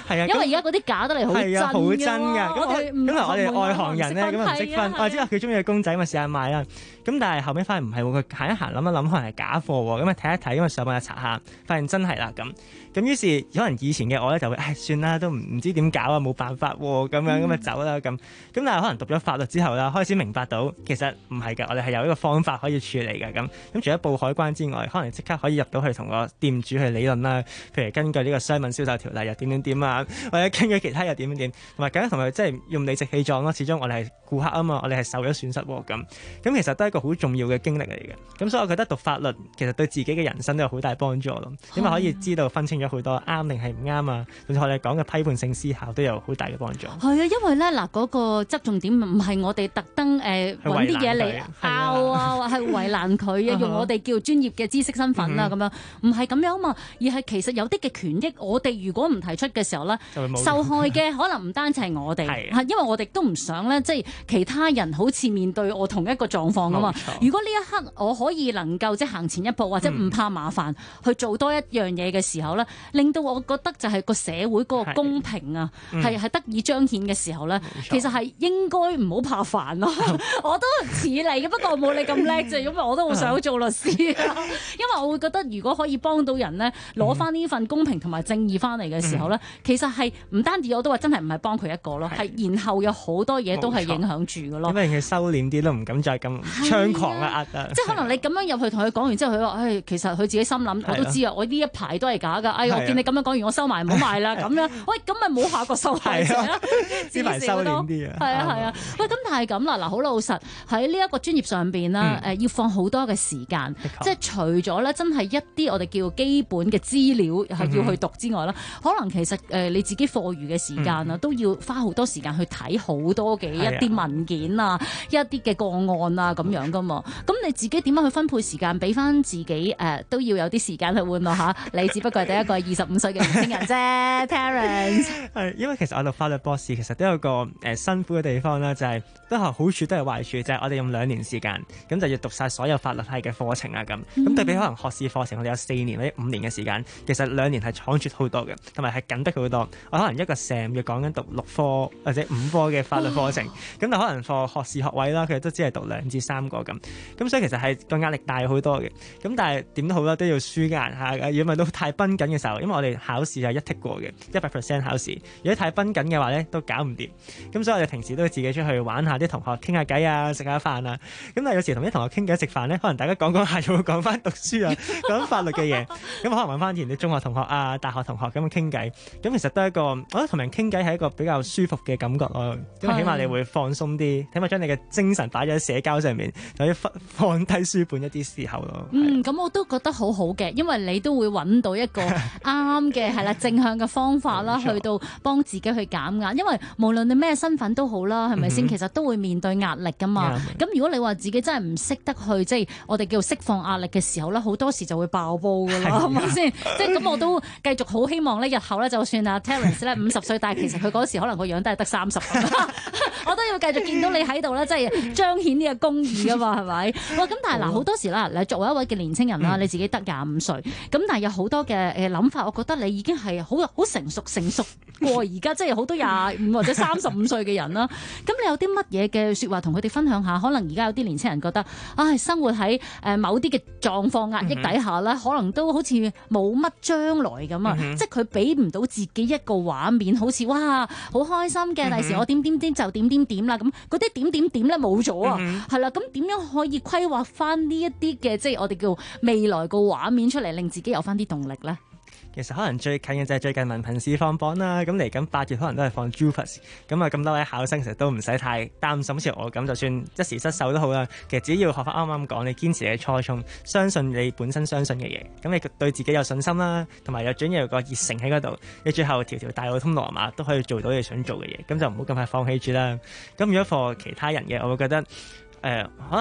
係啊， 因為而家嗰啲假得嚟好真㗎， 好真㗎。咁我哋外行人咧咁唔識分，我知道佢中意嘅公仔，咪試下買啦。咁但係後尾發現唔係喎，佢行一行諗一諗，可能係假貨喎。咁啊睇一睇，因為上網查下，發現真係啦咁。咁於是可能以前嘅我咧就會算啦，都唔知點搞啊，冇辦法喎，咁樣咁啊走啦咁。咁但係可能讀咗法律之後啦，開始明白到其實唔係㗎，我哋係有一個方法可以處理㗎咁。咁除咗報海關之外，可能即刻可以入到去同個店主去理論啦。譬如根據呢個商品銷售條例又點啊，或者根據其他又點，同埋梗係同佢即係用理直氣壯咯。始終我哋係顧客啊嘛，我哋係受咗損失喎咁。咁其實都係一個好重要嘅經歷嚟嘅。咁所以我覺得讀法律其實對自己嘅人生都有好大幫助咯，因為可以知道分清咗好多啱定係唔啱啊，甚至我哋講嘅批判性思考都有好大嘅幫助。 係啊，因為咧嗱嗰個側重點唔係我哋特登揾啲嘢嚟拗啊，係為難佢啊，用我哋叫專業嘅知識身份啊咁樣，唔係咁樣嘛，而係其實有啲嘅權益，我哋如果唔提出嘅時候咧，受害嘅可能唔單止係我哋，因為我哋都唔想咧，即係其他人好似面對我同一個狀況啊嘛。如果呢一刻我可以能夠即係行前一步，或者唔怕麻煩去做多一樣嘢嘅時候咧，令到我覺得就係個社會嗰個公平啊，係得以彰顯嘅時候咧，其實係應該唔好怕煩咯。我都似你嘅，不過我冇你咁叻啫，因為我都好想做律師，因為我會覺得如果可以幫到人咧，攞翻呢份公平同埋正義翻嚟嘅時候咧，其實係唔單止我都話真係唔係幫佢一個咯，係然後有好多嘢都係影響住嘅咯。 因為佢收斂啲都唔敢再咁猖狂啊壓啊！ 即係可能你咁樣入去同佢講完之後，佢話：其實佢自己心諗，我都知啊，我呢一排都係假㗎。我見你咁樣講完，我收埋唔好賣啦咁樣。喂，咁咪冇下個受害者啦， 呢排收斂啲啊！ 係啊！喂，咁但係咁啦，嗱，好老實喺呢一個專業上邊啦，要放好多嘅時間，即係除咗咧真係一啲我哋叫基本嘅資料係要去讀之外啦，可能其實你自己課餘嘅時間啊，都要花好多時間去睇好多嘅一啲文件啊，一啲嘅個案啊咁樣噶嘛。咁你自己點樣去分配時間，俾翻自己都要有啲時間去玩樂嚇？你只不過係第一個25歲嘅年輕人啫，Terence。 係因為其實我讀法律博士其實都有個辛苦嘅地方啦，就係都係好處都係壞處，就係我哋用2年時間，咁就要讀晒所有法律系嘅課程啊咁。咁對比可能學士課程，我哋有4年或者5年嘅時間，其實2年係倉促好多嘅，同埋係緊迫好多。我可能一個 Sam 要講緊讀6科或者5科嘅法律課程，咁但可能課學士學位啦，佢哋都只係讀2至3個咁。咁所以其實係個壓力大好多嘅。咁但係點都好啦，都要舒壓下嘅。如果唔係都太繃緊嘅時候，因為我哋考試係一剔過嘅100% 考試。如果太繃緊嘅話咧，都搞唔掂。咁所以我哋平時都會自己出去玩下，啲同學傾下偈啊，食下飯啊。咁但係有時同啲同學傾偈食飯咧，可能大家講下又會講翻讀書啊，講法律嘅嘢。咁可能揾翻以前啲中學同學啊、大學同學咁樣傾偈。咁其實都係一個，我覺得同人傾偈係一個比較舒服嘅感覺咯。因為起碼你會放鬆啲，起碼將你嘅精神擺咗喺社交上面，就可以放低書本一啲時候咯。 咁我都覺得好好嘅，因為你都會揾到一個啱嘅係啦正向嘅方法啦，去到幫自己去減壓。因為無論你咩身份都好啦，係咪先？其實都會面對壓力噶嘛。咁如果你話自己真係唔識得去，即係我哋叫釋放壓力嘅時候咧，好多時就會爆煲噶啦，係咪先？即係咁，我都繼續好希望咧，日後咧就算阿 Terence 咧50歲，但係其實佢嗰時可能個樣都係得30，我都要繼續見到你喺度咧，即係彰顯呢個公義噶嘛，係咪？哇！咁但係嗱，好多時啦，你作為一位嘅年青人啦，你自己得25歲，咁但係有好多嘅諗法，我覺得你已經係好成熟過而家，即係好多25或者35歲嘅人啦。咁你有啲乜嘢嘅説話同佢哋分享下？可能而家有啲年青人覺得，生活喺某啲嘅狀況壓抑底下咧，可能都好似冇乜將來咁啊！即係佢俾唔到自己一個畫面，好似哇好開心嘅，第時我點就點啦咁，嗰啲點咧冇咗啊，係啦，咁點樣可以規劃翻呢一啲嘅，即係我哋叫未來個畫面出嚟，令自己有翻啲動力咧？ 其實可能最近嘅就係最近文憑試放榜啦，咁嚟緊8月可能都係放 JUPAS， 咁啊咁多位考生其實都唔使太擔心，好似我咁，就算一時失手都好啦。其實只要學翻啱啱講，你堅持你嘅初衷，相信你本身相信嘅嘢，咁你對自己有信心啦，同埋有準有個熱誠喺嗰度，你最後條大路通羅馬都可以做到你想做嘅嘢，咁就唔好咁快放棄住啦。咁如果課其他人嘅，我會覺得可能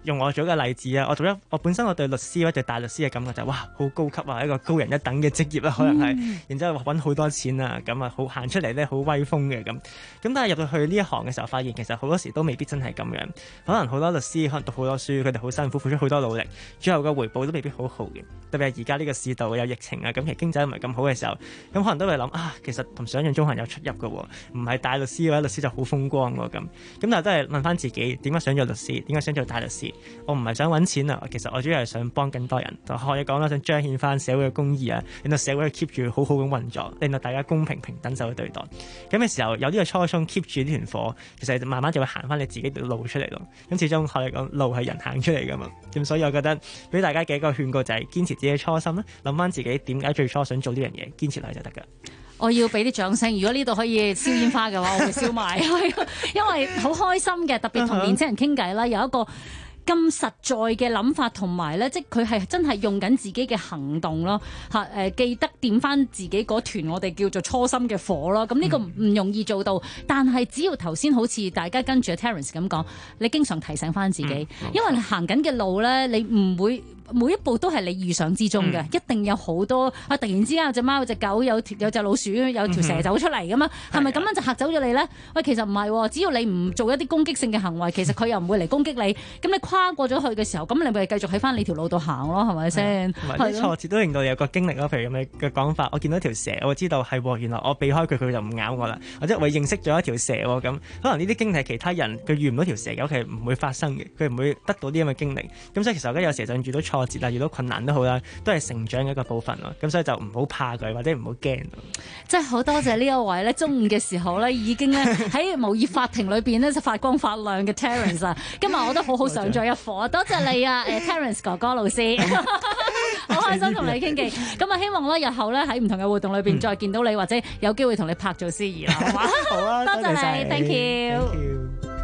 用我做一個例子啊，我本身我對律師或者對大律師嘅感覺就係哇好高級啊，一個高人一等嘅職業啦，可能係，然之後揾好多錢啊，咁啊好行出嚟咧好威風嘅咁。咁但係入到去呢一行嘅時候，發現其實好多時都未必真係咁樣。可能好多律師可能讀好多書，佢哋好辛苦，付出好多努力，最後個回報都未必好好嘅。特別係而家呢個市道有疫情啊，咁其實經濟唔係咁好嘅時候，咁可能都會諗啊，其實同想象中係有出入嘅喎，唔係大律師嘅話，律師就好風光喎咁。咁但係都係問翻自己，點解想做律師？點解想做大律師？我唔係想揾錢啊，其實我主要係想幫更多人。就學你講啦，想彰顯翻社會嘅公義啊，令到社會 keep 住好好咁運作，令到大家公平平等受到對待。咁嘅時候有呢個初衷 keep 住呢團火，其實慢慢就會行翻你自己條路出嚟咯。咁始終學你講，路係人行出嚟噶嘛。咁所以我覺得俾大家嘅一個勸告就係堅持自己嘅初心啦，諗翻自己點解最初想做呢樣嘢，堅持落去就得噶。 我要俾啲掌聲，如果呢度可以燒煙花嘅話，我會燒埋，因為好開心嘅，特別同年青人傾偈啦，有一個咁實在嘅諗法，同埋咧，即係佢係真係用緊自己嘅行動咯嚇。記得點翻自己嗰團我哋叫做初心嘅火咯。咁呢個唔容易做到，但係只要頭先好似大家跟住 Terence 咁講，你經常提醒翻自己，因為你行緊嘅路咧，你唔會每一步都係你預想之中嘅，一定有好多啊！突然之間有隻貓、有隻狗、有隻老鼠、有條蛇走出嚟噶嘛，係咪咁樣就嚇走咗你咧？喂，其實唔係喎，只要你唔做一啲攻擊性嘅行為，其實佢又唔會嚟攻擊你。咁你跨過咗去嘅時候，咁你咪繼續喺翻你條路度行咯，係咪先？ 同埋啲挫折都令到你有個經歷咯。譬如咁嘅講法，我見到條蛇，我知道係喎，原來我避開佢，佢就唔咬我啦。或者我認識咗一條蛇喎，咁可能呢啲經歷係其他人佢遇唔到條蛇嘅，其實唔會發生嘅，佢唔會得到啲咁嘅經歷。咁所以其實而家有時就遇到挫折啊，遇到困難都好啦，都係成長嘅一個部分咯。咁所以就唔好怕佢，或者唔好驚。 即係好多謝呢一位咧，中午嘅時候咧已經咧喺模擬法庭裏邊咧就發光發亮嘅 Terence 啊！今日我都好好上咗一課，多謝你啊，Terence 哥哥老師，好開心同你傾偈。咁啊，希望咧日後咧喺唔同嘅活動裏邊再見到你，或者有機會同你拍做司儀啦，好嘛？ 好啊， 多謝你 ，Thank you。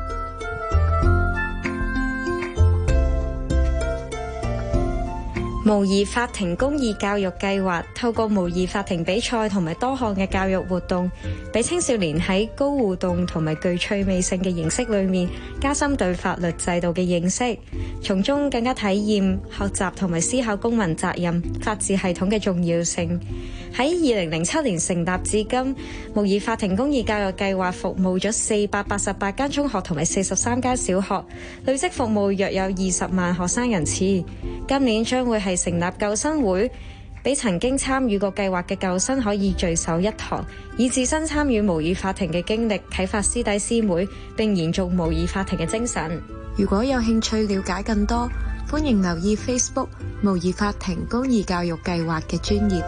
模擬法庭公義教育計劃透過模擬法庭比賽同埋多項嘅教育活動，俾青少年喺高互動同埋具趣味性嘅形式裏面加深對法律制度嘅認識，從中更加體驗學習同埋思考公民責任、法治系統嘅重要性。喺2007年成立至今，模擬法庭公義教育計劃服務咗488間中學同埋43間小學，累積服務約有20萬學生人次。今年將會係成立救生會，俾曾經參與過計劃嘅救生可以聚首一堂，以自身參與模擬法庭嘅經歷啟發師弟師妹，並延續模擬法庭嘅精神。 如果有興趣了解更多，歡迎留意 Facebook 模擬法庭公義教育計劃嘅專頁。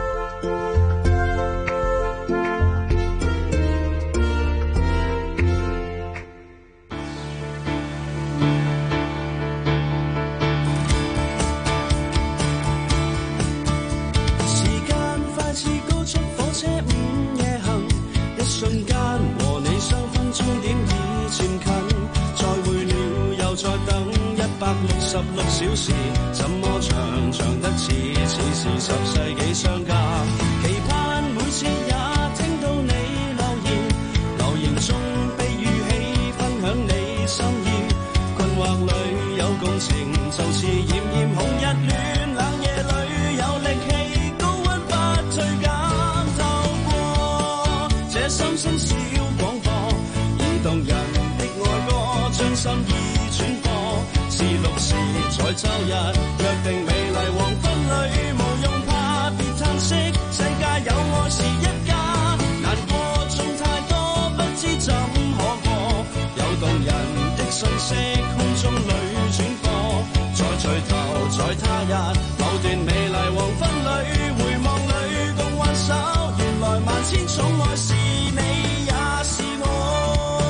166小時，怎麼長長得似是10世紀相隔？期盼每次也聽到你留言中悲與喜，分享你心意。困惑裏有共情，就似炎炎紅日暖，冷夜裏有力氣，高溫不退減。透過這心聲小廣播，移動人的愛歌，將心意轉播。6時在週日約定美麗黃昏裏，無用怕別嘆息，世界有愛是一家。難過總太多，不知怎可過，有動人的訊息空中裏轉播，再聚頭在他日某段美麗黃昏裏，回望裏共挽手，原來萬千寵愛是你也是我。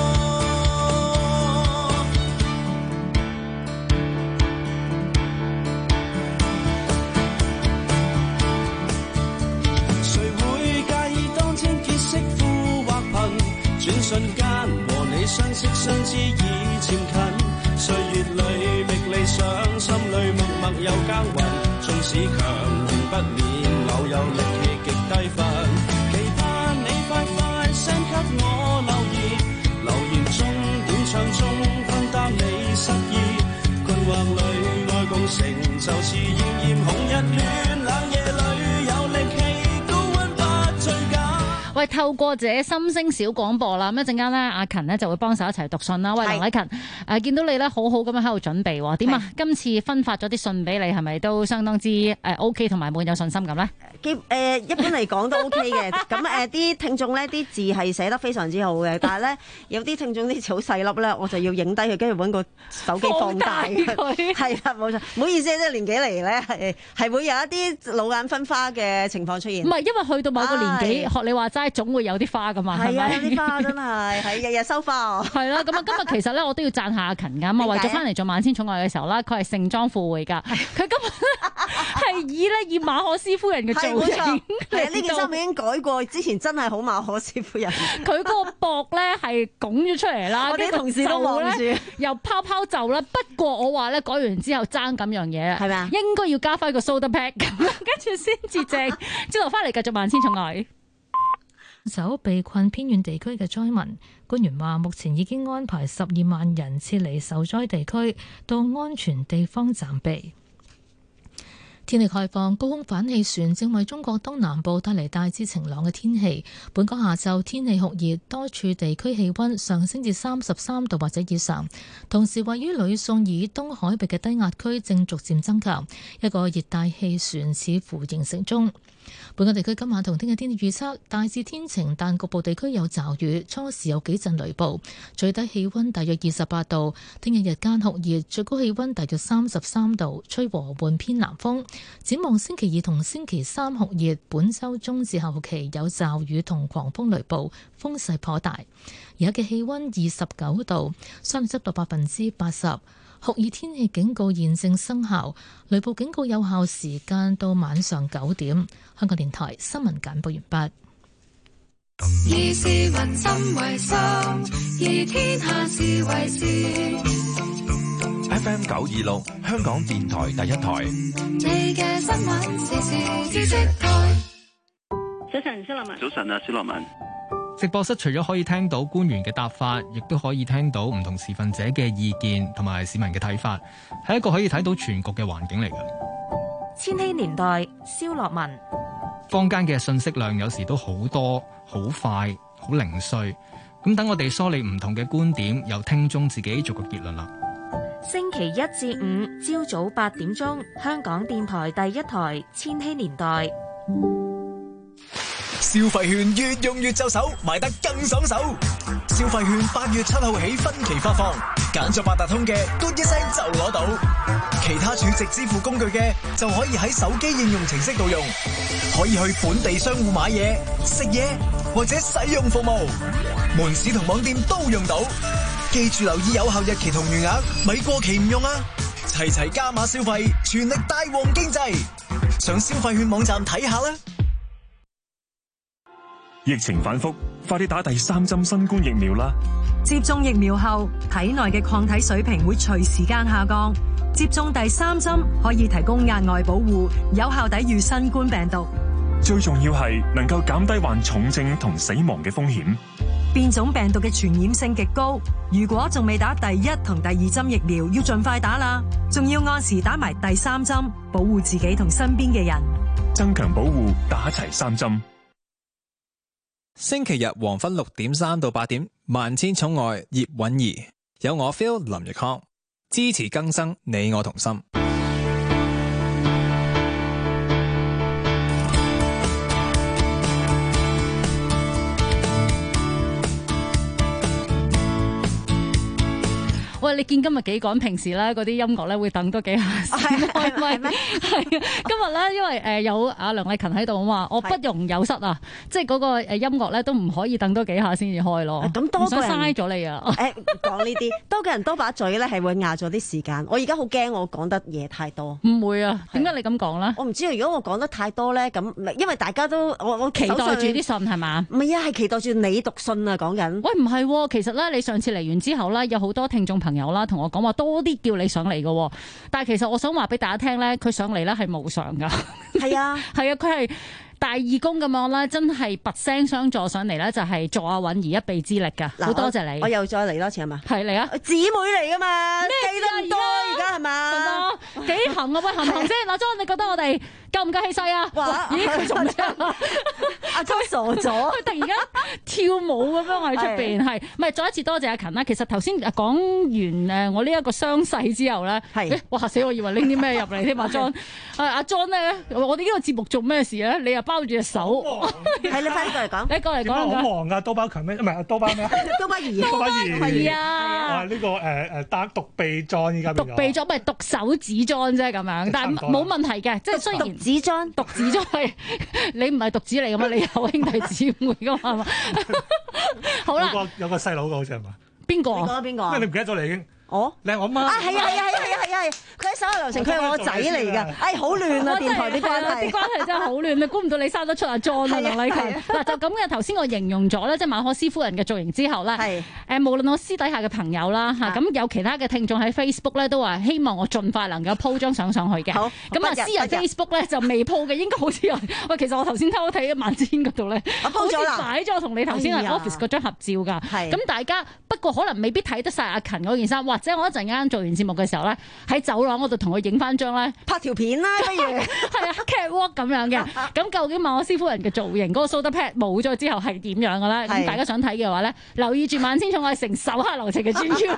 瞬間和你相識相知已漸近，歲月裏覓理想，心裏默默又耕耘，縱使強仍不免偶有力氣極低分，期盼你快快 send 給我留言中點唱中分擔你失意，困惑喂，透過這心聲小廣播啦，咁一陣間咧，阿勤呢就會幫手一齊讀信啦。喂，梁禮勤，見到你咧好好咁樣喺度準備喎，點啊？今次分發咗啲信俾你，係咪都相當之OK 同埋滿有信心咁咧？ 一般嚟講都 OK 嘅。咁啲聽眾咧啲字係寫得非常之好嘅，但係咧有啲聽眾啲字好細粒咧，我就要影低佢，跟住揾個手機放大佢。係啦，冇錯，唔好意思，即係年紀嚟咧係會有一啲老眼昏花嘅情況出現。 唔係，因為去到某個年紀，學你話齋，總會有啲花噶嘛。 係啊，有啲花真係日日收花。 係啦，咁啊，今日其實咧，我都要讚下阿勤㗎嘛。為咗翻嚟做萬千寵愛嘅時候啦，佢係盛裝赴會㗎。佢今日係以馬可斯夫人嘅造型。 係呢件衫已經改過，之前真係好馬可斯夫人。 佢嗰個膊咧係拱咗出嚟啦， 我啲同事都望住， 又拋袖啦。不過我話咧改完之後爭咁樣嘢， 係咪啊？ 應該要加翻個 soda pack， 跟住先至正。朝頭翻嚟繼續萬千寵愛。 走被困偏遠地區嘅災民，官員話目前已經安排12萬人撤離受災地區，到安全地方暫避。天氣概況，高空反氣旋正為中國東南部帶嚟大致晴朗嘅天氣。本港下晝天氣酷熱，多處地區氣溫上升至33度或者以上。同時，位於呂宋以東海域嘅低壓區正逐漸增強，一個熱帶氣旋似乎形成中。本港地區今晚同聽日天氣預測大致天晴，但局部地區有驟雨，初時有幾陣雷暴，最低氣溫大約28度。聽日日間酷熱，最高氣溫大約33度，吹和緩偏南風。展望星期二同星期三酷熱，本週中至後期有驟雨同狂風雷暴，風勢頗大。而家嘅氣溫29度，相對濕度80%。酷熱天氣警告現正生效，雷暴警告有效時間到晚上9點。香港電台新聞簡報完畢。 以市民心為心，以天下事為事。 FM 926，香港電台第一台。 你嘅新聞時事知識台。 早晨，蕭樂文。 早晨啊，蕭樂文。 直播室除咗可以聽到官員嘅答法，亦都可以聽到唔同持份者嘅意見同埋市民嘅睇法，係一個可以睇到全局嘅環境嚟嘅。 千禧年代，蕭樂文。 坊間嘅信息量有時都好多、好快、好零碎，咁等我哋梳理唔同嘅觀點，由聽眾自己做個結論啦。 星期一至五朝早8點鐘，香港電台第一台千禧年代。 消費券越用越就手，買得更爽手。消費券8月7號起分期發放，揀咗八達通嘅，嘟一聲就攞到。其他儲值支付工具嘅就可以喺手機應用程式度用，可以去本地商戶買嘢、食嘢或者使用服務，門市同網店都用到。記住留意有效日期同餘額，咪過期唔用啊！齊齊加碼消費，全力帶旺經濟。上消費券網站睇下啦。 疫情反覆，快啲打第3針新冠疫苗啦！ 接種疫苗後，體內嘅抗體水平會隨時間下降。接種第3針可以提供額外保護，有效抵禦新冠病毒。 最重要係能夠減低患重症同死亡嘅風險。 變種病毒嘅傳染性極高，如果仲未打第1同第2針疫苗，要盡快打啦。仲要按時打埋第3針，保護自己同身邊嘅人。 增強保護，打齊3針。 星期日黃昏6點3到8點，萬千寵愛葉韻儀，有我 Phil 林奕康，支持更生，你我同心。 喂，你見今日幾趕，平時咧嗰啲音樂咧會等多幾下先開咪？係啊，今日咧因為有阿梁禮勤喺度啊嘛，我不容有失啊，即係嗰個音樂咧都唔可以等多幾下先至開咯。 咁多個人嘥咗你啊！ 講呢啲多個人多把嘴咧，係會壓咗啲時間。我而家好驚我講得嘢太多。 唔會啊？點解你咁講咧？ 我唔知啊。如果我講得太多咧，咁因為大家都我期待住啲信係嘛？ 唔係啊，係期待住你讀信啊！講緊。 喂，唔係，其實咧你上次嚟完之後咧，有好多聽眾朋友啦，同我講話多啲叫你上嚟嘅，但係其實我想話俾大家聽咧，佢上嚟咧係無償噶。 係啊， 係啊，佢係大義工咁樣啦，真係拔聲相助上嚟咧，就係助阿韻儀一臂之力噶。好多謝你， 我又再嚟多次係嘛？ 係嚟啊， 姊妹嚟噶嘛？咩記得咁多而家係嘛？ 幾行啊？喂，行唔行先？嗱，莊，你覺得我哋夠唔夠氣勢啊？ 哇！ 咦，佢做咩啊？ 阿莊傻咗， 佢突然間跳舞咁樣喺出邊，係咪？再一次多謝阿勤啦。其實頭先講完我呢一個傷勢之後咧，哇嚇死我，以為拎啲咩入嚟添。阿莊，阿莊咧，我哋呢個節目做咩事咧？你又包住隻手， 係你快啲過嚟講， 你過嚟講好忙噶，多巴強咩？唔係多巴咩？ 多巴兒， 多巴兒係啊！ 呢個單獨臂裝依家獨臂裝，唔係獨手指裝啫咁樣，但係冇問題嘅，即係雖然獨指裝， 獨指裝係你唔係獨子嚟噶嘛，你有兄弟姊妹噶嘛係嘛？好啦， 有個細佬嘅好似係嘛？ 邊個？ 邊個？ 咩你唔記得咗你已經？你係我媽啊，係佢喺手下留情，佢係我仔嚟㗎。好亂啊！電台啲關係， 啲關係真係好亂。你估唔到你生得出阿莊啊，梁禮勤。嗱就咁嘅，頭先我形容咗咧，即係馬可斯夫人嘅造型之後咧，無論我私底下嘅朋友啦嚇，咁有其他嘅聽眾喺 Facebook 咧都話希望我盡快能夠鋪張相上去嘅。好，咁啊私人 Facebook 咧就未鋪嘅，應該好似有。喂，其實我頭先偷睇萬千嗰度咧， 我鋪咗啦， 擺咗我同你頭先喺 office 嗰張合照㗎。咁大家不過可能未必睇得晒阿勤嗰件衫，或者我一陣間做完節目嘅時候咧，喺走廊嗰度同佢影翻張咧， 拍條片啦，不如係啊 catwalk 咁樣嘅。咁究竟馬可斯夫人嘅造型嗰個 shoulder pad 冇咗之後係點樣嘅咧？咁大家想睇嘅話咧，留意住萬千寵愛成手下留情嘅專輯。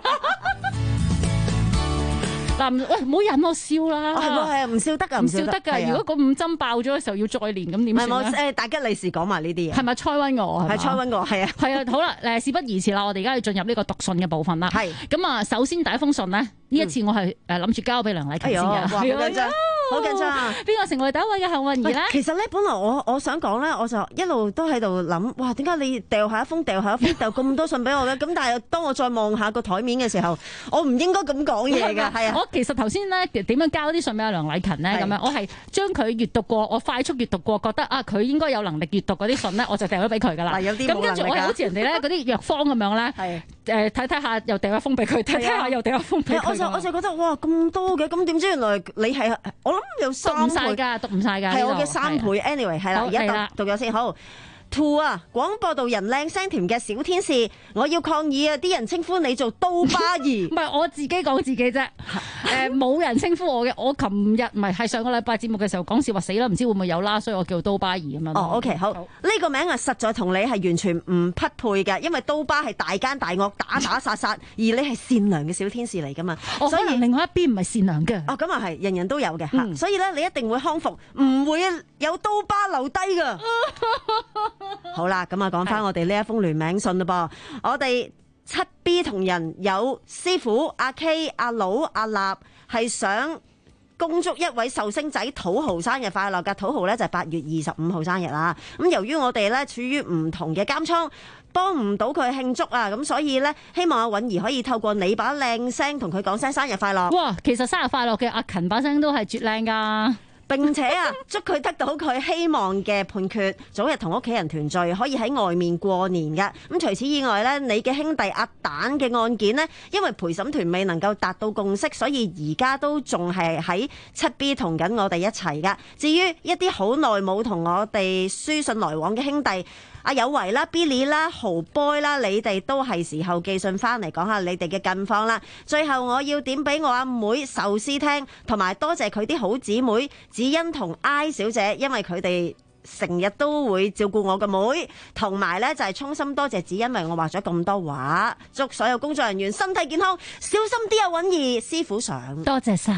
嗱，喂，唔好引我笑啦！ 係唔笑得㗎， 唔笑得㗎。如果嗰5針爆咗嘅時候要再練，咁點算咧？ 大吉利是講埋呢啲嘢。 係咪猜溫我？ 係猜溫我，係啊。 係啊，好啦，事不宜遲啦，我哋而家要進入呢個讀信嘅部分啦。係。咁啊，首先第一封信咧，呢一次我係諗住交俾梁禮勤先嘅。 好緊張，好緊張啊！ 邊個成為第一位嘅幸運兒咧？ 其實咧，本來我想講咧，我就一路都喺度諗，哇！點解你掉下一封掉咁多信俾我嘅？咁但係當我再望下個台面嘅時候，我唔應該咁講嘢㗎。係啊。其實頭先咧點樣交啲信俾阿梁禮勤咧咁樣，我係將佢閱讀過，我快速閱讀過，覺得啊佢應該有能力閱讀嗰啲信咧，我就掉咗俾佢噶啦。咁跟住我又好似人哋咧嗰啲藥方咁樣咧，睇下又掉一封俾佢，睇下又掉一封俾佢。我就覺得哇咁多嘅，咁點知原來你係我諗有3倍， 讀唔晒㗎。 係我嘅3倍。anyway 係啦，而家讀咗先好。兔啊！廣播道人靚聲甜嘅小天使，我要抗議啊！啲人稱呼你做刀疤兒， 唔係我自己講自己啫。冇人稱呼我嘅。我琴日唔係上個禮拜節目嘅時候講笑話死啦，唔知會唔會有啦，所以我叫刀疤兒咁樣。 OK 好。呢個名啊，實在同你係完全唔匹配嘅，因為刀疤係大奸大惡、打打殺殺，而你係善良嘅小天使嚟噶嘛。 所以另外一邊唔係善良嘅。 咁啊係，人人都有嘅嚇。所以咧，你一定會康復，唔會有刀疤留低㗎。好啦，咁啊講翻我哋呢一封聯名信嘞噃，我哋7B 同人有師傅阿 K、阿佬、阿立係想恭祝一位壽星仔土豪生日快樂㗎，土豪咧就係8月25號生日啦。咁由於我哋咧處於唔同嘅監倉，幫唔到佢慶祝啊，咁所以咧希望阿允兒可以透過你把靚聲同佢講聲生日快樂。 哇，其實生日快樂嘅阿勤把聲都係絕靚㗎。 並且啊，祝佢得到佢希望嘅判決，早日同屋企人團聚，可以喺外面過年㗎。咁除此以外呢，你嘅兄弟阿蛋嘅案件呢，因為陪審團未能夠達到共識，所以而家都仲係喺7B 同緊我哋一齊㗎。至於一啲好耐冇同我哋書信來往嘅兄弟，阿有為啦、Billy 啦、豪 boy 啦，你哋都係時候寄信翻嚟講下你哋嘅近況啦。最後我要點俾我阿妹壽司聽，同埋多謝佢啲好姊妹子欣同 I 小姐，因為佢哋成日都會照顧我個妹，同埋呢就係衷心多謝子欣為我畫咗咁多畫。祝所有工作人員身體健康，小心啲啊！允兒師傅上， 多謝晒。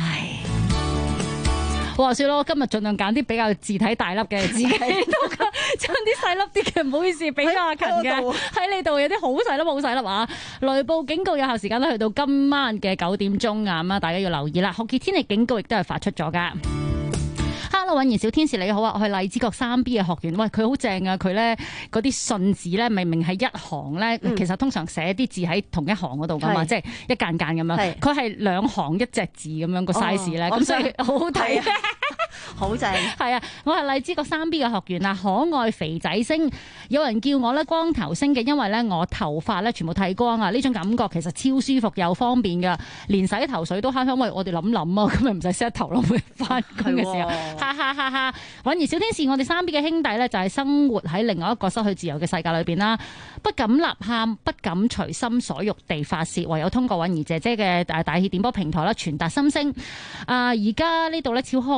話說咯，今日盡量揀啲比較字體大粒嘅，自己都將啲細粒啲嘅，唔好意思，俾咗阿勤嘅喺呢度有啲好細粒，好細粒啊！雷暴警告有效時間都去到今晚嘅9點鐘啊，咁啊，大家要留意啦。酷熱天氣警告亦都係發出咗噶。Hello， 允兒小天使你好啊，我係荔枝角3B 嘅學員。喂，佢好正啊！佢咧嗰啲信紙咧，明明係一行咧，其實通常寫啲字喺同一行嗰度噶嘛，即係一間間咁樣。佢係2行一隻字咁樣個 size 咧，咁所以好好睇。 好正。係啊，我係荔枝角3B 嘅學員啊，可愛肥仔星。有人叫我咧光頭星嘅，因為咧我頭髮咧全部剃光啊，呢種感覺其實超舒服又方便噶，連洗頭水都慳翻。喂，我哋諗諗啊，咁咪唔使 set 頭咯，會翻工嘅時候。哈哈哈哈！允兒小天使，我哋3B 嘅兄弟咧就係生活喺另外一個失去自由嘅世界裏邊啦，不敢吶喊，不敢隨心所欲地發泄，唯有通過允兒姐姐嘅大氣電波平台啦傳達心聲。而家呢度咧超可愛嘅肥仔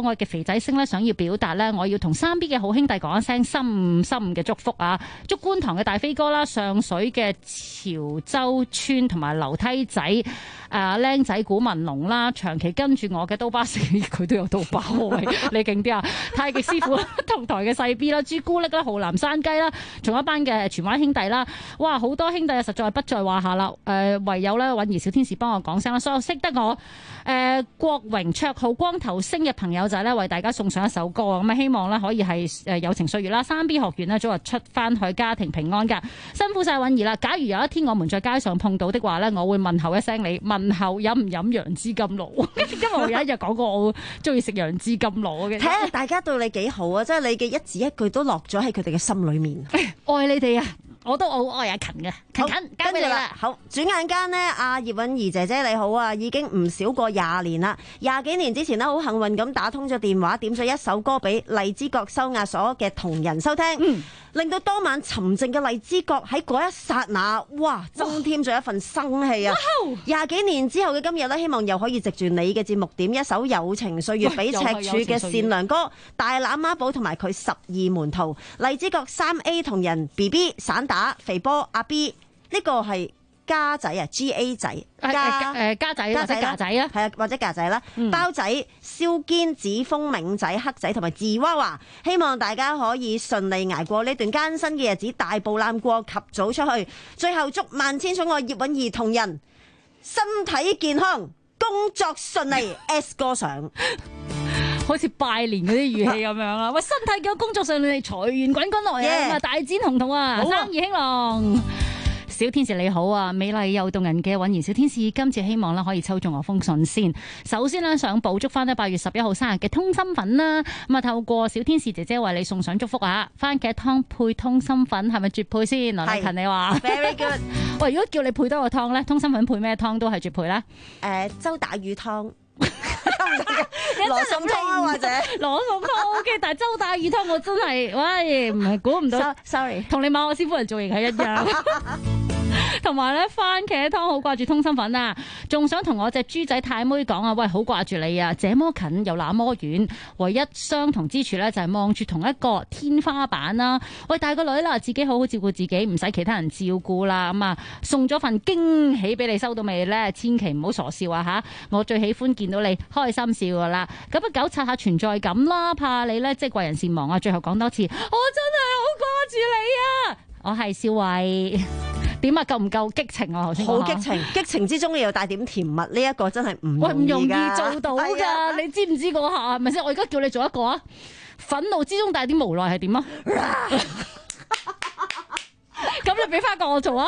仔星咧想要表達咧，我要同3B 嘅好兄弟講一聲深深嘅祝福啊！祝觀塘嘅大飛哥啦、上水嘅潮州村同埋樓梯仔僆仔古文龍啦，長期跟住我嘅刀疤食，佢都有刀疤喂，你勁啲啊！太極師傅同台嘅細 B 啦、朱古力啦、浩南山雞啦，仲有一班嘅荃灣兄弟啦，哇！好多兄弟啊，實在不在話下啦。唯有咧允兒小天使幫我講聲啦，所有識得我國榮綽號光頭星嘅朋友仔咧，為大家送上一首歌咁啊，希望咧可以係友情歲月啦，3B 學院呢，早日出翻去家庭平安噶，辛苦晒允兒啦！假如有一天我們在街上碰到的話咧，我會問候一聲你，問候飲唔飲楊枝甘露？因為我有一日講過我中意食楊枝甘露嘅。 睇下大家對你幾好啊！即係你嘅一字一句都落咗喺佢哋嘅心裏面。 愛你哋啊！我都好愛阿勤嘅，勤交俾你啦。 好，轉眼間呢，阿葉允兒姐姐你好啊，已經唔少過20年啦。20幾年之前呢，好幸運咁打通咗電話，點咗一首歌俾荔枝角收押所嘅同仁收聽，令到當晚沉靜嘅荔枝角喺嗰一剎那，哇，增添咗一份生氣啊！20幾年之後嘅今日呢，希望又可以藉住你嘅節目點一首友情歲月俾赤柱嘅善良哥、大欖媽寶同埋佢12門徒，荔枝角3A 同仁 BB 散打肥波阿 B， 呢個係家仔啊 GA 仔家仔或者架仔啊， 係啊或者架仔啦，包仔、蕭堅、子峰、明仔、黑仔同埋字娃娃，希望大家可以順利捱過呢段艱辛嘅日子，大步攬過及早出去。最後祝萬千寵愛葉允兒同仁身體健康，工作順利 S 歌上。 好似拜年嗰啲語氣咁樣啦，喂，身體健康，工作順利，財源滾滾來啊！咁啊，大展宏圖啊，生意興隆。小天使你好啊，美麗又動人嘅允兒小天使，今次希望咧可以抽中我封信先。首先咧想補祝翻咧8月11號生日嘅通心粉啦，咁啊透過小天使姐姐為你送上祝福啊！番茄湯配通心粉係咪絕配先？羅麗勤你話 ？Very good。 喂，如果叫你配多個湯咧，通心粉配咩湯都係絕配咧？ 周打魚湯。羅宋湯啊，或者羅宋湯 OK， 但係周打魚湯我真係，喂，唔係估唔到 ，sorry， 同你馬可斯夫人造型係一樣。同埋咧，番茄湯好掛住通心粉啊！仲想同我隻豬仔太妹講啊，喂，好掛住你啊！這麼近又那麼遠，唯一相同之處咧就係望住同一個天花板啦。喂，大個女啦，自己好好照顧自己，唔使其他人照顧啦。咁啊，送咗份驚喜俾你，收到未咧？千祈唔好傻笑啊吓！我最喜歡見到你開心笑噶啦。咁啊，糾察下存在感啦，怕你咧即係貴人善忘啊！最後講多次，我真係好掛住你啊！我係少慧。點啊？夠唔夠激情啊？頭先好激情，激情之中又帶點甜蜜，呢一個真係唔容易做到㗎。你知唔知嗰下係咪先？我而家叫你做一個啊！憤怒之中帶點無奈係點啊？咁你俾翻個我做啊？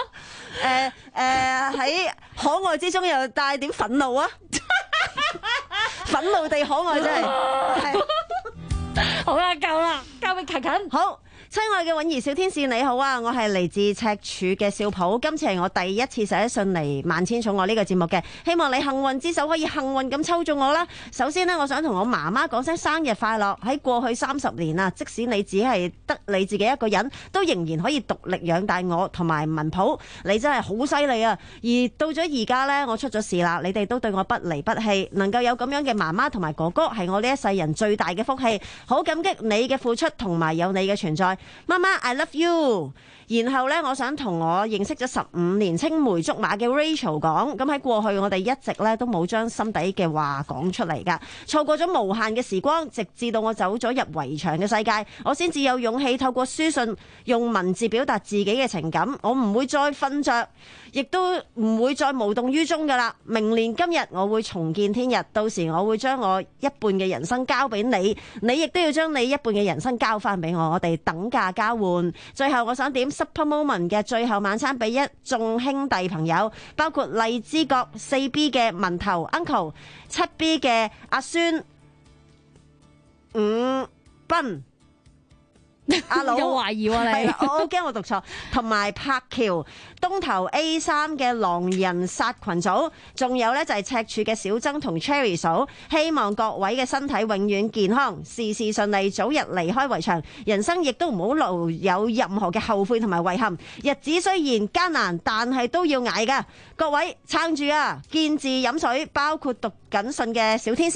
喺可愛之中又帶點憤怒啊！憤怒地可愛真係。 好啦，夠啦，交俾勤勤。 好。親愛嘅允兒小天使你好啊，我係嚟自赤柱嘅少普，今次係我第一次寫信嚟萬千寵愛呢個節目嘅，希望你幸運之手可以幸運咁抽中我啦。首先呢，我想同我媽媽講聲生日快樂。喺過去30年啊，即使你只係得你自己一個人，都仍然可以獨力養大我同埋文普，你真係好犀利啊！而到咗而家呢，我出咗事啦，你哋都對我不離不棄，能夠有咁樣嘅媽媽同埋哥哥，係我呢一世人最大嘅福氣，好感激你嘅付出同埋有你嘅存在。媽媽 I love you。 然後呢，我想同我認識咗15年青梅竹馬嘅 Rachel 講，咁喺過去我哋一直呢都冇將心底嘅話講出嚟㗎，錯過咗無限嘅時光，直至到我走咗入圍牆嘅世界，我先至有勇氣透過書信用文字表達自己嘅情感。我唔會再瞓着，亦都唔會再無動於衷㗎啦。明年今日我會重見天日，到時我會將我一半嘅人生交俾你，你亦都要將你一半嘅人生交翻俾我，我哋等價交換。最後我想點Super Moment 嘅最後晚餐俾一眾兄弟朋友，包括荔枝角 4B 嘅文頭 Uncle、 7B 嘅阿孫、伍斌阿佬， 有懷疑喎你， 我驚我讀錯，同埋柏橋東頭 A3 嘅狼人殺群組，仲有呢就係赤柱嘅小曾同 Cherry 嫂，希望各位嘅身體永遠健康，事事順利，早日離開圍牆，人生亦都唔好留有任何嘅後悔同埋遺憾。日子雖然艱難，但係都要捱噶，各位撐住啊！見字飲水，包括讀緊信嘅小天使。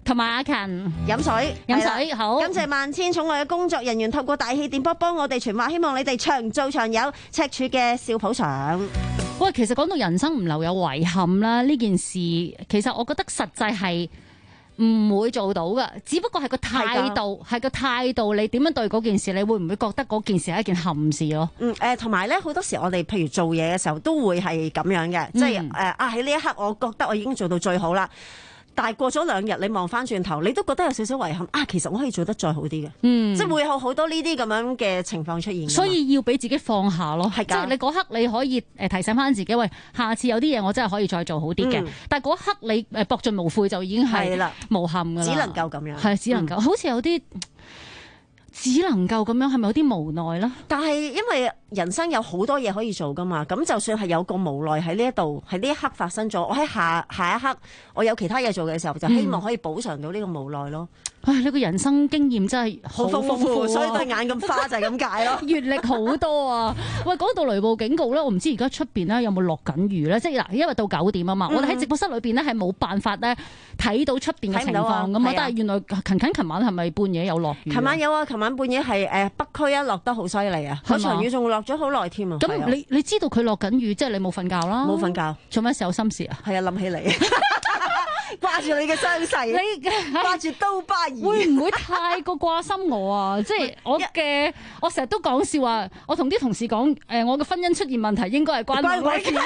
同埋阿勤飲水， 好。 感謝萬千寵愛嘅工作人員透過大氣電波幫我哋傳話，希望你哋長做長有，赤柱嘅笑譜上。 喂，其實講到人生唔留有遺憾啦，呢件事其實我覺得實際係唔會做到噶，只不過係個態度，你點樣對嗰件事，你會唔會覺得嗰件事係一件憾事咯？ 同埋咧，好多時我哋譬如做嘢嘅時候都會係咁樣嘅，即係喺呢一刻，我覺得我已經做到最好啦。但係過咗2日，你望翻轉頭，你都覺得有少少遺憾啊！其實我可以做得再好啲嘅，即係會有好多呢啲咁樣嘅情況出現。 所以要俾自己放下咯，即係你嗰刻你可以提醒翻自己，喂，下次有啲嘢我真係可以再做好啲嘅。但係嗰刻你博盡無悔就已經係無憾㗎啦， 只能夠咁樣， 係只能夠，好似有啲。只能夠咁樣，係咪有啲無奈啦？ 但係因為人生有好多嘢可以做噶嘛，咁就算係有個無奈喺呢一度，喺呢一刻發生咗，我喺下一刻我有其他嘢做嘅時候，就希望可以補償到呢個無奈咯。 唉，你個人生經驗真係好豐富， 所以對眼咁花就係咁解咯。 閱歷好多啊！喂，講到雷暴警告咧，我唔知而家出邊咧有冇落緊雨咧？即係嗱，因為到9點啊嘛，我哋喺直播室裏邊咧係冇辦法咧睇到出邊嘅情況咁啊。但係原來琴晚係咪半夜有落雨？ 琴晚有啊，琴晚半夜係北區落得好犀利啊！嗰場雨仲落咗好耐添啊！ 咁你知道佢落緊雨，即係你冇瞓覺啦？ 冇瞓覺， 做咩事有心事啊？ 係啊，諗起你。掛住你嘅傷勢，你掛住刀疤兒， 會唔會太過掛心我啊？即係我成日都講笑話，我同啲同事講，我嘅婚姻出現問題應該係關我事。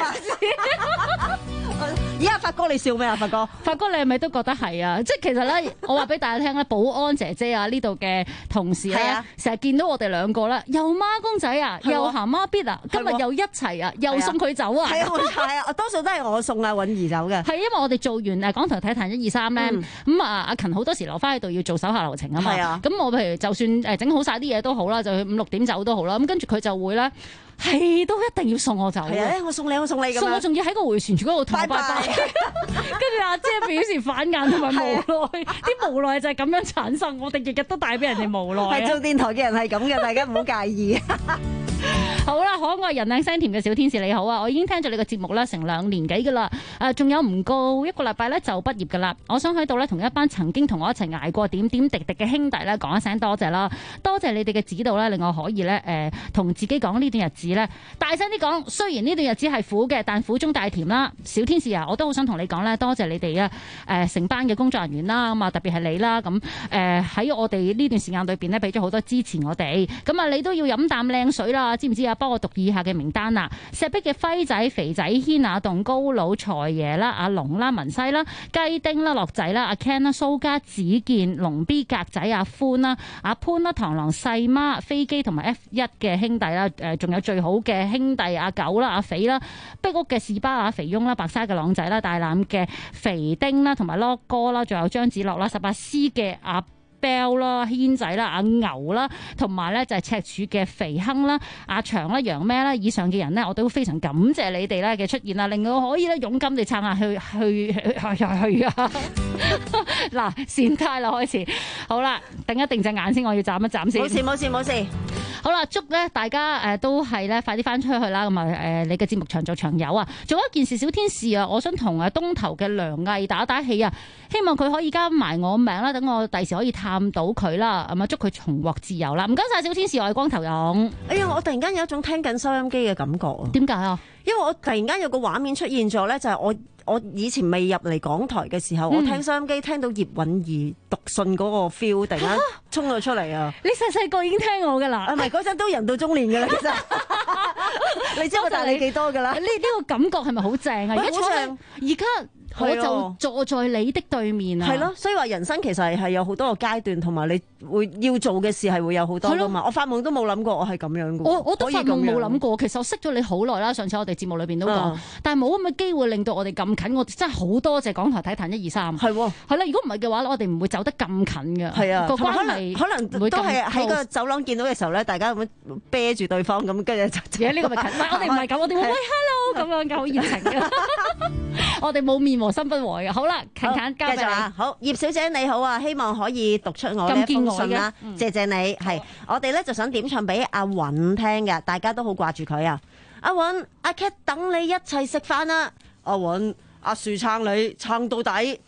而家發哥你笑咩啊？發哥你係咪都覺得係啊？即係其實咧，我話俾大家聽咧，保安姐姐啊呢度嘅同事咧，成日見到我哋兩個咧，又孖公仔啊，又行孖咇啊，今日又一齊啊，又送佢走啊。 係啊，多數都係我送阿允兒走嘅。 係因為我哋做完港台體壇1、2、3咧，咁阿勤好多時留翻喺度要做手下留情啊嘛。咁我譬如就算整好晒啲嘢都好啦，就5、6點走都好啦。咁跟住佢就會咧。係都一定要送我走嘅， 我送你咁樣， 送我仲要喺個迴旋處嗰度同我拜拜，跟住阿姐表示反眼同埋無奈，啲無奈就係咁樣產生，我哋日日都帶俾人哋無奈。 係做電台嘅人係咁嘅，大家唔好介意。 好啦，可愛人靚聲甜嘅小天使你好啊！我已經聽咗你個節目啦，成2年幾噶啦，仲有唔夠1個禮拜咧就畢業噶啦。我想喺度咧同一班曾經同我一齊捱過點點滴滴嘅兄弟咧講一聲多謝啦，多謝你哋嘅指導咧，令我可以咧同自己講呢段日子咧大聲啲講。雖然呢段日子係苦嘅，但苦中帶甜啦。小天使啊，我都好想同你講咧，多謝你哋成班嘅工作人員啦，咁啊特別係你啦，咁喺我哋呢段時間裏邊咧俾咗好多支持我哋，咁啊你都要飲啖靚水啦，知唔知啊？幫我讀以下嘅名單啦：石壁嘅輝仔、肥仔、軒亞棟、高佬、財爺啦、阿龍啦、文西啦、雞丁啦、樂仔啦、阿 Ken 啦、蘇家、子健、龍 B 格仔、阿歡啦、阿潘啦、螳螂細媽、飛機同埋 F1 嘅兄弟啦，仲有最好嘅兄弟阿九啦、阿肥啦、壁屋嘅士巴啊、肥翁啦、白沙嘅朗仔啦、大欖嘅肥丁啦，同埋 Lock 哥啦，仲有張子樂啦、18C 嘅阿Bell 啦、軒仔啦、阿牛啦，同埋咧就係赤柱嘅肥亨啦、阿長啦、楊咩啦，以上嘅人呢，我都非常感謝你哋咧嘅出現啦，令我可以咧勇敢地撐下去啊！嗱，善態啦，開始好啦，定一定隻眼先，我要眨一眨先。 冇事。 好啦，祝咧大家都係咧快啲翻出去啦，咁啊你嘅節目長做長有啊！仲有一件事，小天使啊，我想同東頭嘅梁毅打氣啊，希望佢可以加埋我名啦，等我第時可以探到佢啦，咁啊祝佢重獲自由啦！唔該晒小天使，我係光頭勇。 哎呀，我突然間有一種聽緊收音機嘅感覺啊！ 點解啊？ 因為我突然間有個畫面出現咗咧，就係我以前未入嚟港台嘅時候，我聽收音機聽到葉韻儀讀信嗰個 feel，突然間衝咗出嚟啊！ 你細個已經聽我㗎啦？ 唔係嗰陣都人到中年㗎啦，其實你知我大你幾多㗎啦？ 呢個感覺係咪好正啊？而家我就坐在你的對面啊！ 係咯，所以話人生其實係有好多個階段，同埋你會要做嘅事係會有好多㗎嘛。我發夢都冇諗過我係咁樣嘅。我都發夢冇諗過。其實我識咗你好耐啦，上次我哋節目裏邊都講，但係冇咁嘅機會令到我哋咁近。我真係好多謝港台體壇1、2、3。係喎，係啦。如果唔係嘅話，我哋唔會走得咁近嘅。係啊，個關係可能都係喺個走廊見到嘅時候咧，大家咁樣啤住對方咁，跟住就而家呢個咪近。我哋唔係咁，我哋會喂 hello 咁樣嘅，好熱情嘅。我哋冇面和心不和嘅。好啦，近交俾你。 好，葉小姐你好啊，希望可以讀出我呢封信啦。謝謝你。係我哋咧就想點唱俾阿允聽嘅，大家都好掛住佢啊。阿允，阿 Cat 等你一齊食飯啦。阿允，阿樹撐你撐到底。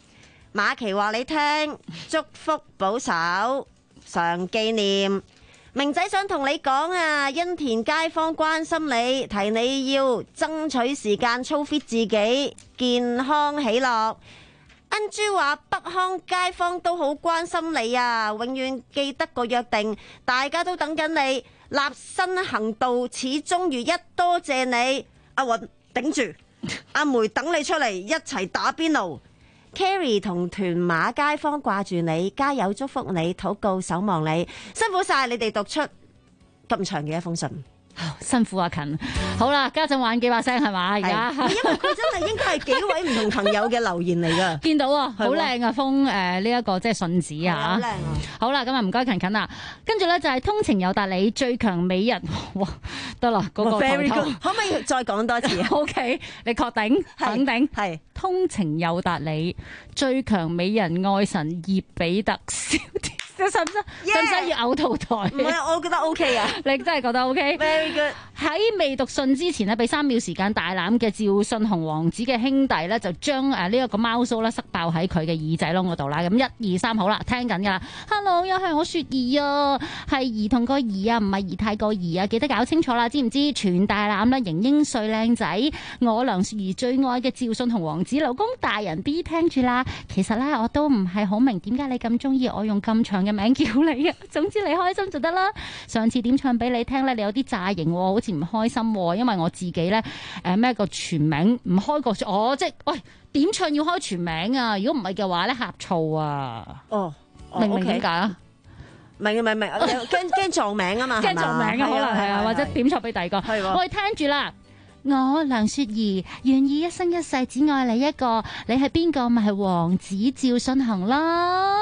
馬琪話你聽，祝福保守，常紀念。明仔想同你講啊，欣田街坊關心你，提你要爭取時間操 fit 自己，健康喜樂。恩珠話北康街坊都好關心你啊，永遠記得個約定，大家都等緊你，立身行道始終如一，多謝你。阿雲頂住，阿梅等你出嚟一齊打邊爐。Carrie 同屯馬街坊掛住你，加油祝福你，禱告守望你，辛苦晒你哋讀出咁長嘅一封信。 辛苦阿勤，好啦，家陣玩幾把聲係嘛？而家因為佢真係應該係幾位唔同朋友嘅留言嚟噶， 見到啊，好靚啊封呢一個即係信紙啊，好靚啊！好啦，咁啊唔該勤勤啦，跟住咧就係通情有達理最強美人，哇得啦嗰個抬頭， 可唔可以再講多次 ？OK， 你確定？肯定係通情有達理最強美人愛神葉彼得少啲。使唔使要嘔吐台？ 唔係，我覺得 OK 啊！ 你真係覺得 OK？Very good。喺未讀信之前呢，俾3秒時間大膽嘅趙信雄王子嘅兄弟咧，就將呢一個貓鬚咧塞爆喺佢嘅耳仔窿嗰度啦。咁1、2、3，好啦，聽緊噶啦。Hello， 又係我雪兒啊，係兒童個兒啊，唔係兒太個兒啊，記得搞清楚啦，知唔知？全大膽啦，型英帥靚仔，我梁雪兒最愛嘅趙信雄王子老公大人 B 聽住啦。其實咧，我都唔係好明點解你咁中意我用咁長嘅名叫你啊。總之你開心就得啦。上次點唱俾你聽咧，你有啲詐型，好似唔開心，因為我自己咧咩個全名唔開個即係喂點唱要開全名啊！如果唔係嘅話咧，呷醋啊！明唔明點解啊？ 明，驚撞名啊嘛， 驚撞名啊，可能係啊，或者點唱俾第二個。我哋聽住啦。我梁雪兒願意一生一世只愛你一個，你係邊個咪係王子趙信雄啦。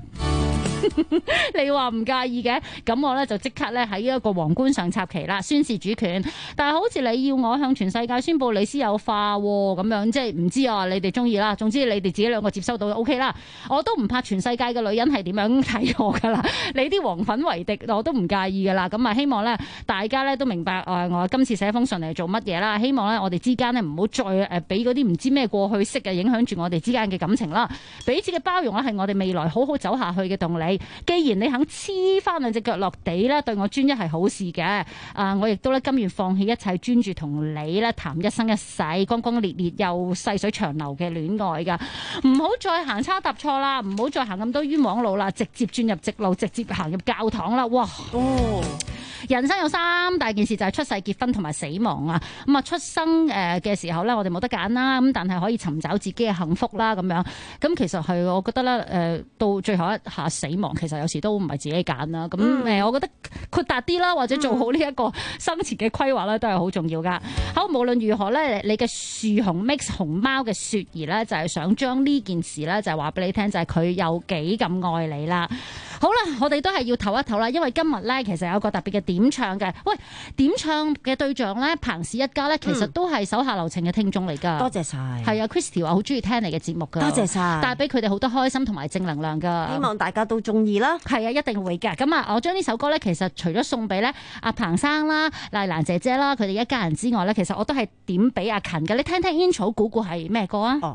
你話唔介意嘅，咁我咧就即刻咧喺一個皇冠上插旗啦，宣示主權。但係好似你要我向全世界宣布你私有化咁樣，即係唔知啊，你哋中意啦。總之你哋自己兩個接收到就 OK 啦。我都唔怕全世界嘅女人係點樣睇我噶啦，你啲黃粉為敵我都唔介意噶啦。咁啊，希望咧大家咧都明白我今次寫封信嚟做乜嘢啦。希望咧我哋之間咧唔好再俾嗰啲唔知咩過去式嘅影響住我哋之間嘅感情啦。彼此嘅包容咧係我哋未來好好走下去嘅動力。既然你肯黐翻兩隻腳落地咧，對我專一係好事嘅。我亦都咧甘願放棄一切，專注同你咧談一生一世轟轟烈烈又細水長流嘅戀愛噶。唔好再行差踏錯啦，唔好再行咁多冤枉路啦，直接轉入直路，直接行入教堂啦。哇！人生有3大件事，就係出世、結婚同埋死亡啊。咁啊，出生嘅時候咧，我哋冇得揀啦。咁但係可以尋找自己嘅幸福啦。咁樣咁其實係我覺得咧，到最後一下死亡，其實有時都唔係自己揀啦。咁我覺得豁達啲啦，或者做好呢一個生前嘅規劃咧，都係好重要噶。好，無論如何咧，你嘅樹熊 mix 熊貓嘅雪兒咧，就係想將呢件事咧，就係話俾你聽，就係佢有幾咁愛你啦。好啦，我哋都係要唞一唞啦，因為今日咧其實有個特別嘅點唱嘅。喂，點唱嘅對象咧，彭氏一家咧，其實都係手下留情嘅聽眾嚟噶。 多謝晒。 係啊 ，Christy 話好中意聽你嘅節目噶。 多謝晒， 帶俾佢哋好多開心同埋正能量噶。 希望大家都中意啦。 係啊，一定會嘅。咁啊，我將呢首歌咧，其實除咗送俾咧阿彭生啦、麗蘭姐姐啦，佢哋一家人之外咧，其實我都係點俾阿勤嘅。你聽聽 intro 估估係咩歌啊？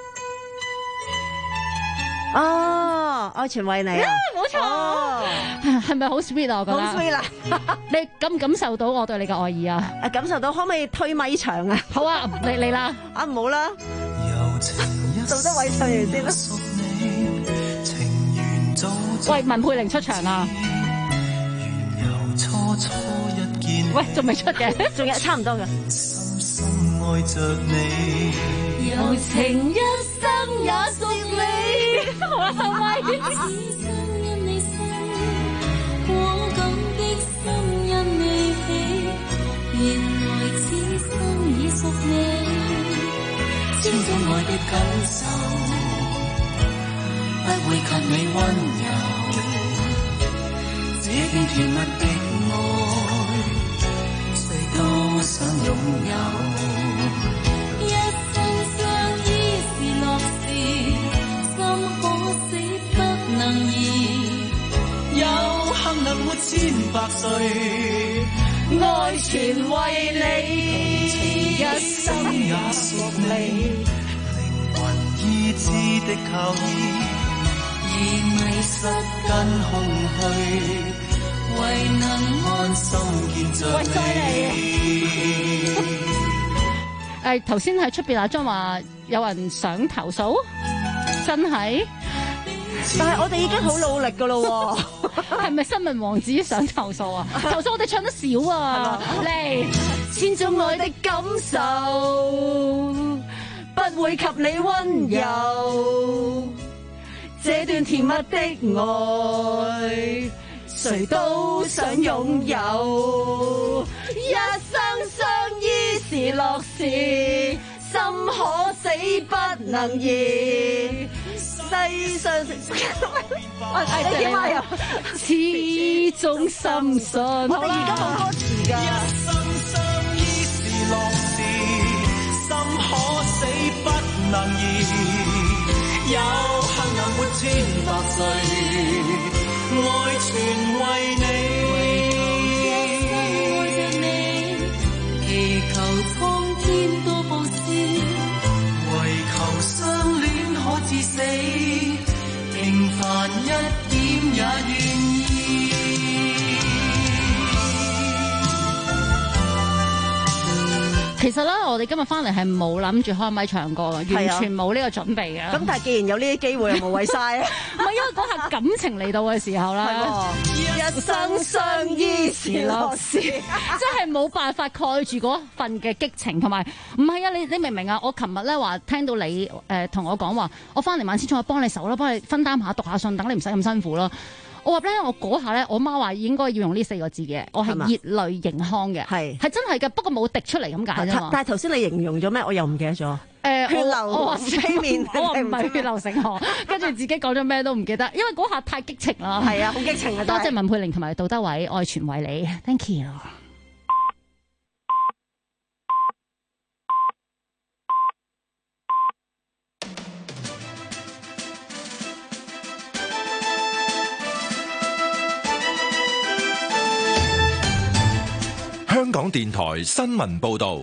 愛全為你啊！ 冇錯，係咪好 sweet 啊？我覺得好 sweet 啦！ 你感唔感受到我對你嘅愛意啊？ 感受到，可唔可以推咪場啊？ 好啊，嚟啦！ 唔好啦，杜德偉唱完先啦。 喂，文佩玲出場啦！喂，仲未出嘅， 仲有差唔多嘅。 柔情一生也屬你， 好啦，收咪。 此生因你生，果敢的心因你起，原來此生已屬你。千種愛的感受，不會及你溫柔，這段甜蜜的愛，誰都想擁有。能活100歲，愛全為你，一生也屬你，靈魂醫治的靠醫，而迷失跟空虛，為能安心見着你。 頭先喺出邊阿張話有人想投訴，真係？ 但係我哋已經好努力噶咯， 係咪新聞王子想投訴啊？投訴我哋唱得少啊！嚟，千種愛的感受，不會及你溫柔，這段甜蜜的愛，誰都想擁有，一生相依是樂事，心可死不能移。世上你點啊？又始終深信。我哋而家冇歌詞㗎。一生相依是樂事，心可死不能移。有幸能活千百歲，愛全為你。愛着你，祈求蒼天多布施，為求相戀可至死，平凡一點也願意。其實咧，我哋今日翻嚟係冇諗住開咪唱歌嘅，完全冇呢個準備嘅。 咁但係既然有呢啲機會，又無謂嘥啊！ 唔係因為嗰下感情嚟到嘅時候啦，一生相依是樂事，真係冇辦法蓋住嗰份嘅激情，同埋唔係啊！你明唔明啊？我琴日咧話聽到你同我講話，我翻嚟萬千寵愛幫你手啦，幫你分擔下讀下信，等你唔使咁辛苦啦。我話咧，我嗰下咧，我媽話應該要用呢4個字嘅，我係熱淚盈眶嘅，係真係嘅，不過冇滴出嚟咁解啫嘛。 但係頭先你形容咗咩？我又唔記得咗。血流飛面， 我話唔係血流成河，跟住自己講咗咩都唔記得，因為嗰下太激情啦。 係啊，好激情啊！ 多謝文佩玲同埋杜德偉，愛全為你 ，thank you。 香港電台新聞報道，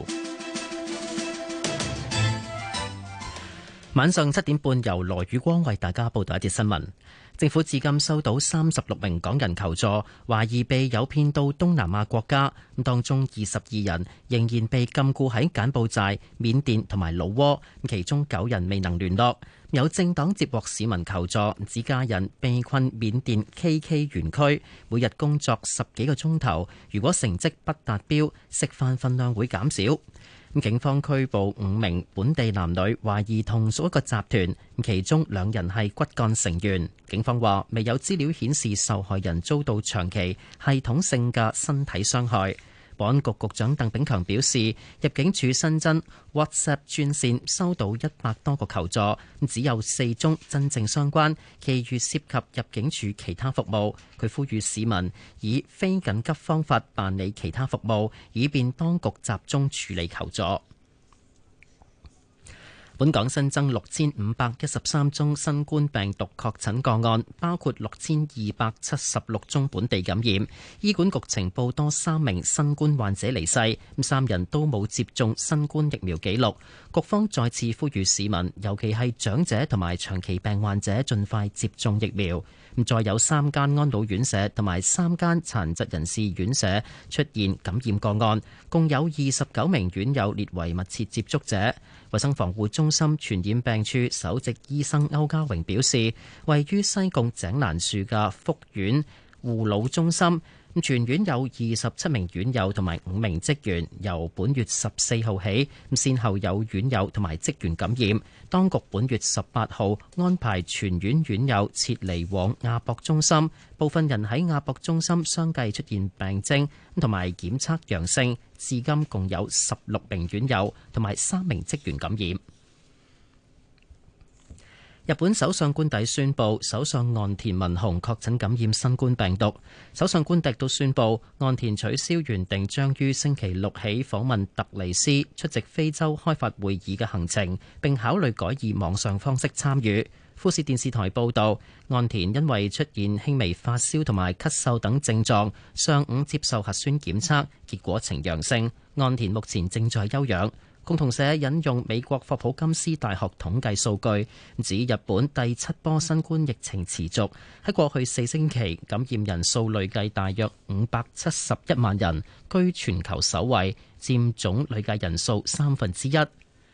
晚上7點半由羅宇光為大家報道一節新聞。政府至今收到36名港人求助，懷疑被誘騙到東南亞國家，當中22人仍然被禁錮喺柬埔寨、緬甸同埋老撾，其中9人未能聯絡。有政黨接獲市民求助，指家人被困緬甸 KK 園區，每日工作10幾個鐘頭，如果成績不達標，食飯分量會減少。警方拘捕5名本地男女，懷疑同屬一個集團，其中2人係骨幹成員。警方話未有資料顯示受害人遭到長期系統性嘅身體傷害。保安局局長鄧炳強表示，入境處新增 WhatsApp 專線收到100多個求助，只有4宗真正相關，其餘涉及入境處其他服務。佢呼籲市民以非緊急方法辦理其他服務，以便當局集中處理求助。本港新增6513宗新冠病毒確診個案，包括6276宗本地感染。醫管局呈報多3名新冠患者離世，3人都冇接種新冠疫苗記錄。局方再次呼籲市民，尤其係長者同埋長期病患者，盡快接種疫苗。再有3間安老院舍同埋3間殘疾人士院舍出現感染個案，共有29名院友列為密切接觸者。衛生防護中心傳染病處首席醫生歐家榮表示，位於西貢井欄樹嘅福苑護老中心，全院有27名院友同埋5名職員，由本月14號起，先後有院友同埋職員感染。當局本月18號安排全院院友撤離往亞博中心，部分人喺亞博中心相繼出現病徵同埋檢測陽性，至今共有16名院友同埋3名職員感染。日本首相官邸宣布，首相岸田文雄確診感染新冠病毒。首相官邸都宣布，岸田取消原定將於星期6起訪問特尼斯出席非洲開發會議嘅行程，並考慮改以網上方式參與。富士電視台報道，岸田因為出現輕微發燒同埋咳嗽等症狀，上午接受核酸檢測，結果呈陽性。岸田目前正在休養。 共同社引用美國霍普金斯大學統計數據，指日本第7波新冠疫情持續，喺過去4星期感染人數累計大約571萬人，居全球首位，佔總累計人數1/3。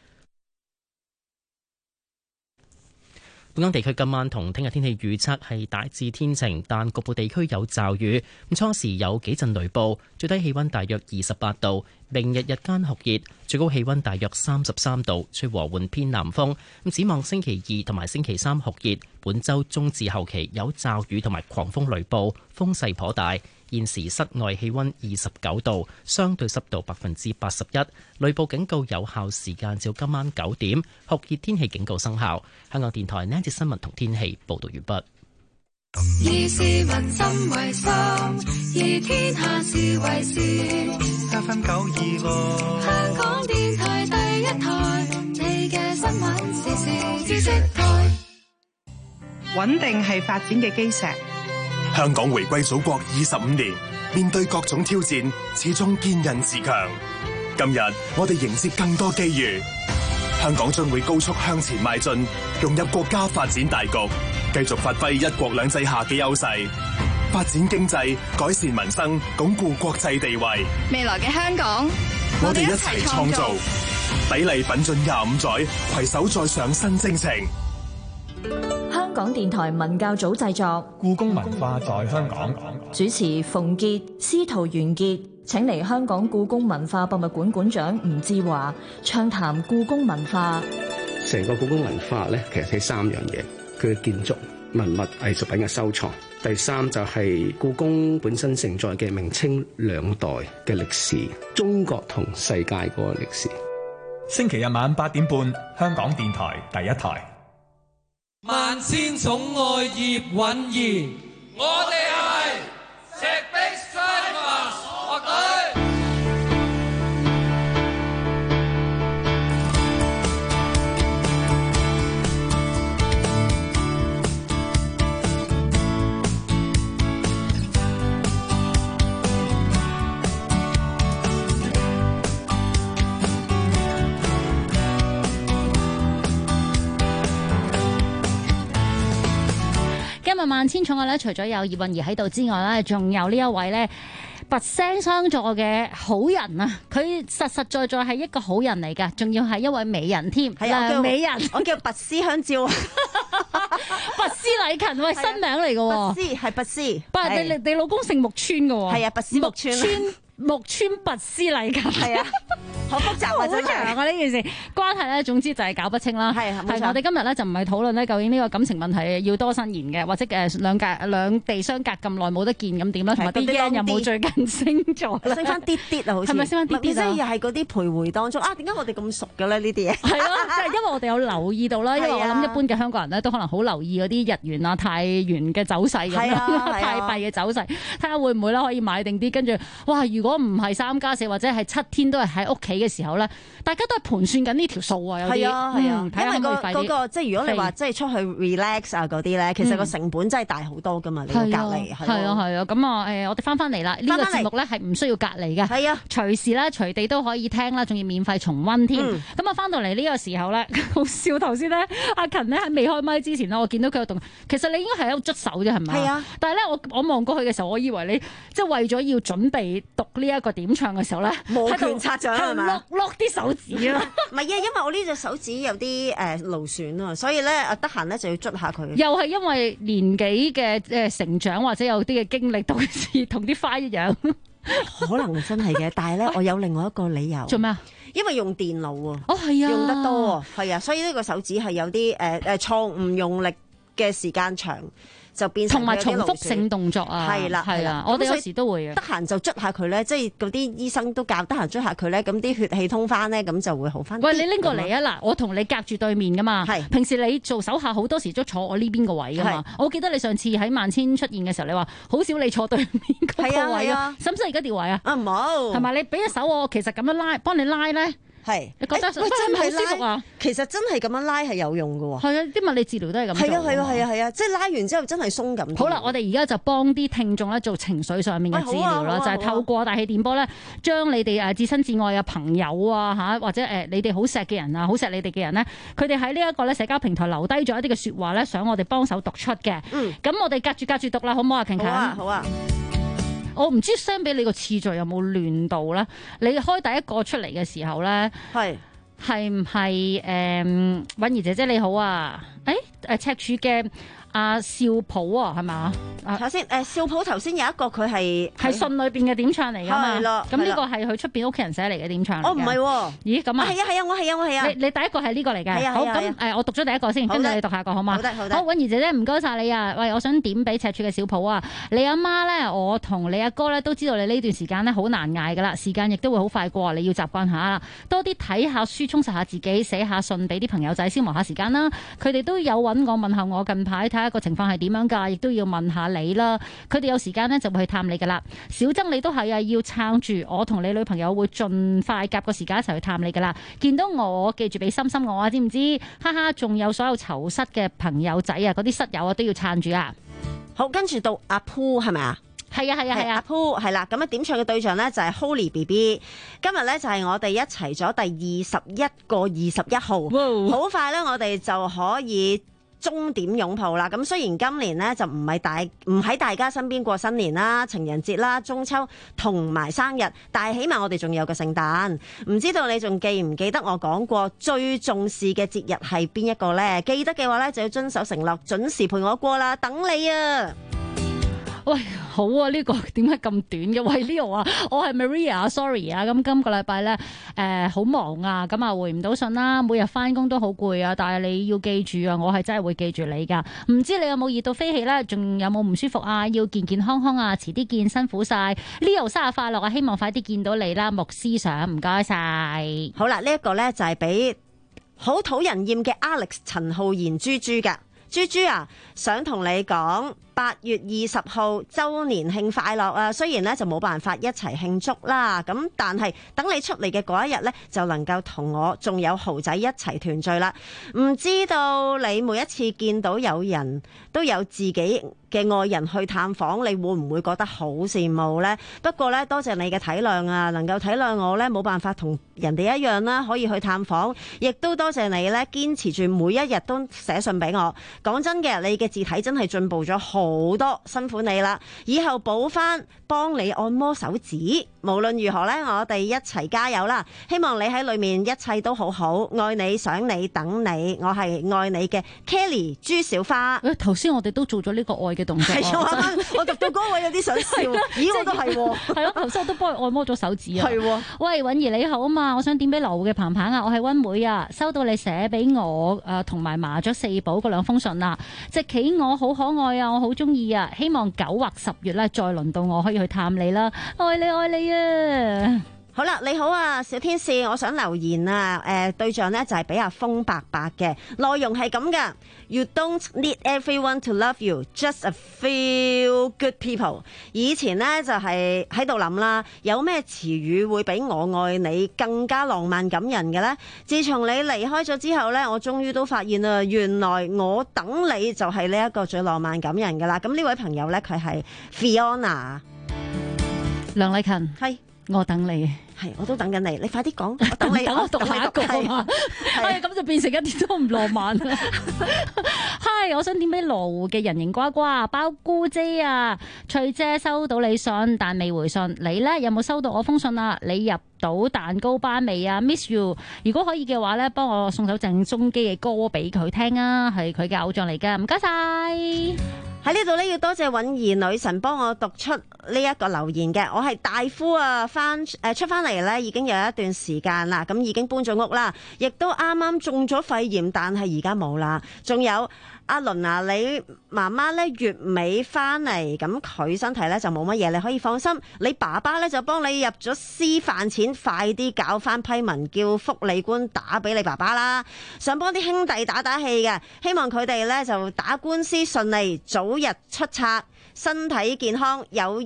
本港地區今晚同聽日天氣預測係大致天晴，但局部地區有驟雨。初時有幾陣雷暴，最低氣溫大約28度。明日日間酷熱，最高氣溫大約33度，吹和緩偏南風。展望星期2同埋星期3酷熱，本週中至後期有驟雨同埋狂風雷暴，風勢頗大。現時室外氣溫29度，相對濕度81%，雷暴警告有效時間至今晚9點，酷熱天氣警告生效。香港電台呢一節新聞同天氣報道完畢。 以市民心為心，以天下事為事。7分926，香港電台第一台，你嘅新聞時事知識台。 穩定係發展嘅基石。 香港回歸祖國25年，面對各種挑戰，始終堅韌自強。今日我哋迎接更多機遇，香港將會高速向前邁進，融入國家發展大局，繼續發揮一國兩制下嘅優勢，發展經濟，改善民生，鞏固國際地位。 未來嘅香港， 我哋一齊創造，砥礪奮進25載，攜手再上新征程。 香港電台文教組製作， 故宮文化在香港。 主持馮傑、司徒元傑，請嚟香港故宮文化博物館館長吳志華暢談故宮文化。 成個故宮文化咧，其實係3樣嘢：佢嘅建築、文物、藝術品嘅收藏。第3就係故宮本身承載嘅明清2代嘅歷史，中國同世界嗰個歷史。 星期日晚8點半，香港電台第一台。 萬千寵愛葉蘊儀，我哋係赤壁Strikers樂隊。 今日萬千寵愛咧，除咗有葉蘊儀喺度之外咧，仲有呢一位咧拔聲相助嘅好人啊！佢實實在在係一個好人嚟㗎，仲要係一位美人添，梁美人。 我叫拔絲香蕉， 拔絲禮勤，喂，新名嚟㗎喎。 拔絲係拔絲， 但係你老公姓木村㗎喎。 係啊，拔絲木村。 木村拔絲禮勤係啊，好複雜啊，真係啊呢件事關係咧，總之就係搞不清啦。係我哋今日咧就唔係討論咧，究竟呢個感情問題要多伸延嘅，或者兩地相隔咁耐冇得見咁點咧？同埋啲 yen 有冇最近升咗咧？ 升翻啲啊，好似係咪升翻啲啊？即係又係嗰啲徘徊當中啊？點解我哋咁熟嘅咧？呢啲嘢係咯，即係因為我哋有留意到啦。因為我諗一般嘅香港人咧都可能好留意嗰啲日元啊、泰元嘅走勢咁樣，泰幣嘅走勢，睇下會唔會咧可以買定啲，跟住哇！如果唔係3+4或者係7天都係喺屋企嘅時候咧，大家都係盤算緊呢條數啊！有啲因為嗰個即係如果你話即係出去 relax 啊嗰啲咧，其實個成本真係大好多噶嘛，你要隔離係啊。咁我哋翻嚟啦，呢個節目咧係唔需要隔離嘅，係啊，隨時咧隨地都可以聽啦，仲要免費重溫添。咁啊翻到嚟呢個時候咧，好笑頭先咧，阿勤咧喺未開麥之前咧，我見到佢有動，其實你應該係喺度捽手啫，係咪？係啊。但係咧，我望過去嘅時候，我以為你即係為咗要準備讀呢一個點唱嘅時候咧，摩拳擦掌係嘛？ 碌啲手指啊！ 唔係啊，因為我呢隻手指有啲勞損啊，所以咧得閒咧就要捽下佢。 又係因為年紀嘅成長或者有啲嘅經歷，導致同啲花一樣。 可能真係嘅，但係咧我有另外一個理由。 做咩啊？ 因為用電腦啊。 哦，係啊， 用得多係啊，所以呢個手指係有啲錯誤用力嘅時間長。就變成同埋重複性動作啊， 係啦， 我哋有時都會嘅。 得閒就捽下佢咧，即係嗰啲醫生都教得閒捽下佢咧，咁啲血氣通翻咧，咁就會好翻。 喂，你拎過嚟啊！嗱，我同你隔住對面噶嘛，平時你做手下好多時都坐我呢邊個位噶嘛。我記得你上次喺萬千出現嘅時候，你話好少你坐對面嗰個位啊，使唔使而家調位啊？ 啊，唔好， 係咪你俾隻手我，其實咁樣拉，幫你拉咧。 係， 你覺得喂真係舒服啊？ 其實真係咁樣拉係有用嘅喎。 係啊，啲物理治療都係咁做。 係啊，即係拉完之後真係鬆感。 好啦，我哋而家就幫啲聽眾咧做情緒上面嘅治療啦，就係透過大氣電波咧，將你哋至親至愛嘅朋友啊嚇，或者你哋好錫嘅人啊，好錫你哋嘅人咧，佢哋喺呢一個咧社交平台留低咗一啲嘅説話咧，想我哋幫手讀出嘅。咁我哋隔住讀啦，好唔好啊？瓊瓊。 好啊。 我唔知相比你個次序有冇亂到咧？你開第一個出嚟嘅時候咧，係唔係允兒姐姐你好啊？赤柱嘅少普啊，係咪？ 頭先少普頭先有一個佢係信裏邊嘅點唱嚟㗎嘛？ 係咯。 咁呢個係佢出邊屋企人寫嚟嘅點唱嚟嘅。 唔係喎。 咦？咁啊？ 係啊，我係啊。 你第一個係呢個嚟嘅。 係啊。 好咁我讀咗第一個先，跟住你讀下個好嘛？ 好。 好，允兒姐姐唔該晒你啊！喂，我想點俾赤柱嘅小普啊！你阿媽咧，我同你阿哥咧都知道你呢段時間咧好難捱㗎啦，時間亦都會好快過，你要習慣下啦。多啲睇下書，充實下自己，寫下信俾啲朋友仔，消磨下時間啦。佢哋都有揾我問下我近排睇下個情況係點樣㗎，亦都要問下你啦。佢哋有時間咧就會去探你㗎啦。小曾你都係啊，要撐住，我同你女朋友會盡快夾個時間一齊去探你㗎啦。見到我記住俾心心我啊，知唔知？哈哈，仲有所有囚室嘅朋友仔啊，嗰啲室友啊都要撐住啊。 好，跟住到阿鋪係咪啊？ 係啊， 阿鋪係啦。咁點唱嘅對象咧就係 Holy BB。今日咧就係我哋一齊咗第21號，好快咧我哋就可以終點擁抱啦！咁雖然今年呢，就唔喺大家身邊過新年啦、情人節啦、中秋同埋生日，但係起碼我哋仲有個聖誕。唔知道你仲記唔記得我講過最重視嘅節日係邊一個呢？記得嘅話呢，就要遵守承諾，準時陪我過啦，等你啊！ 喂，好啊！呢個點解咁短嘅？喂，Leo 啊，我係 Maria，sorry 啊。咁今個禮拜咧，好忙啊，咁啊回唔到信啦。每日翻工都好攰啊，但係你要記住啊，我係真係會記住你噶。唔知你有冇熱到飛起咧？仲有冇唔舒服啊？要健健康康啊！遲啲見，辛苦晒。Leo 生日快樂啊！希望快啲見到你啦，牧師上唔該晒。好啦，呢一個咧就係俾好討人厭嘅 Alex 陳浩然豬豬噶。豬豬啊，想同你講8月20號週年慶快樂啊！雖然咧就冇辦法一齊慶祝啦，咁但係等你出嚟嘅嗰一日咧，就能夠同我仲有豪仔一齊團聚啦。唔知道你每一次見到有人都有自己嘅愛人去探訪，你會唔會覺得好羨慕呢？不過咧，多謝你嘅體諒啊，能夠體諒我咧冇辦法同人哋一樣啦，可以去探訪，亦都多謝你咧堅持住每一日都寫信俾我。講真嘅，你嘅字體真係進步咗好多，辛苦你啦！以後補翻幫你按摩手指。無論如何咧，我哋一齊加油啦！希望你喺裏面一切都好好，愛你、想你、等你。我係愛你嘅 Kelly 朱小花。 頭先我哋都做咗呢個愛嘅動作。 係我讀到嗰位有啲想笑。咦，我都係喎。 係咯，頭先我都幫佢按摩咗手指啊。 係喎。 喂，允兒你好啊嘛，我想點俾羅湖嘅彭彭啊，我係溫妹啊，收到你寫俾我同埋麻雀四寶嗰兩封信啦。隻企鵝好可愛啊，我好中意啊，希望9或10月咧再輪到我可以去探你啦，愛你愛你啊！ 好啦，你好啊，小天使，我想留言啊，對象呢就係俾阿風伯伯嘅，內容係咁噶 ，You don't need everyone to love you, just a few good people。以前呢就係喺度諗啦，有咩詞語會比我愛你更加浪漫感人嘅呢？自從你離開咗之後呢，我終於都發現啦，原來我等你就係呢一個最浪漫感人噶啦。咁呢位朋友呢，佢係 Fiona， 梁麗勤，係我等你。 係，我都等緊你，你快啲講，我等你， 等我讀下一個啊嘛，咁就變成一啲都唔浪漫啦。嗨，我想點俾羅湖嘅人形呱呱包姑姐啊，翠姐收到你信但未回信，你呢有冇收到我封信啊？你入到蛋糕班未啊 ？Miss you， 如果可以嘅話呢，幫我送首鄭中基嘅歌俾佢聽啊，係佢嘅偶像嚟噶，唔該晒。 喺呢度呢，要多謝允兒女神幫我讀出呢一個留言嘅，我係大夫啊，出翻嚟呢已經有一段時間啦，咁已經搬咗屋啦，亦都啱啱中咗肺炎，但係而家冇啦。仲有阿倫啊，你媽媽呢月尾翻嚟，咁佢身體呢就冇乜嘢，你可以放心。你爸爸呢就幫你入咗私飯錢，快啲搞翻批文，叫福利官打俾你爸爸啦。想幫啲兄弟打氣嘅，希望佢哋呢就打官司順利，早日出冊，身體健康，有一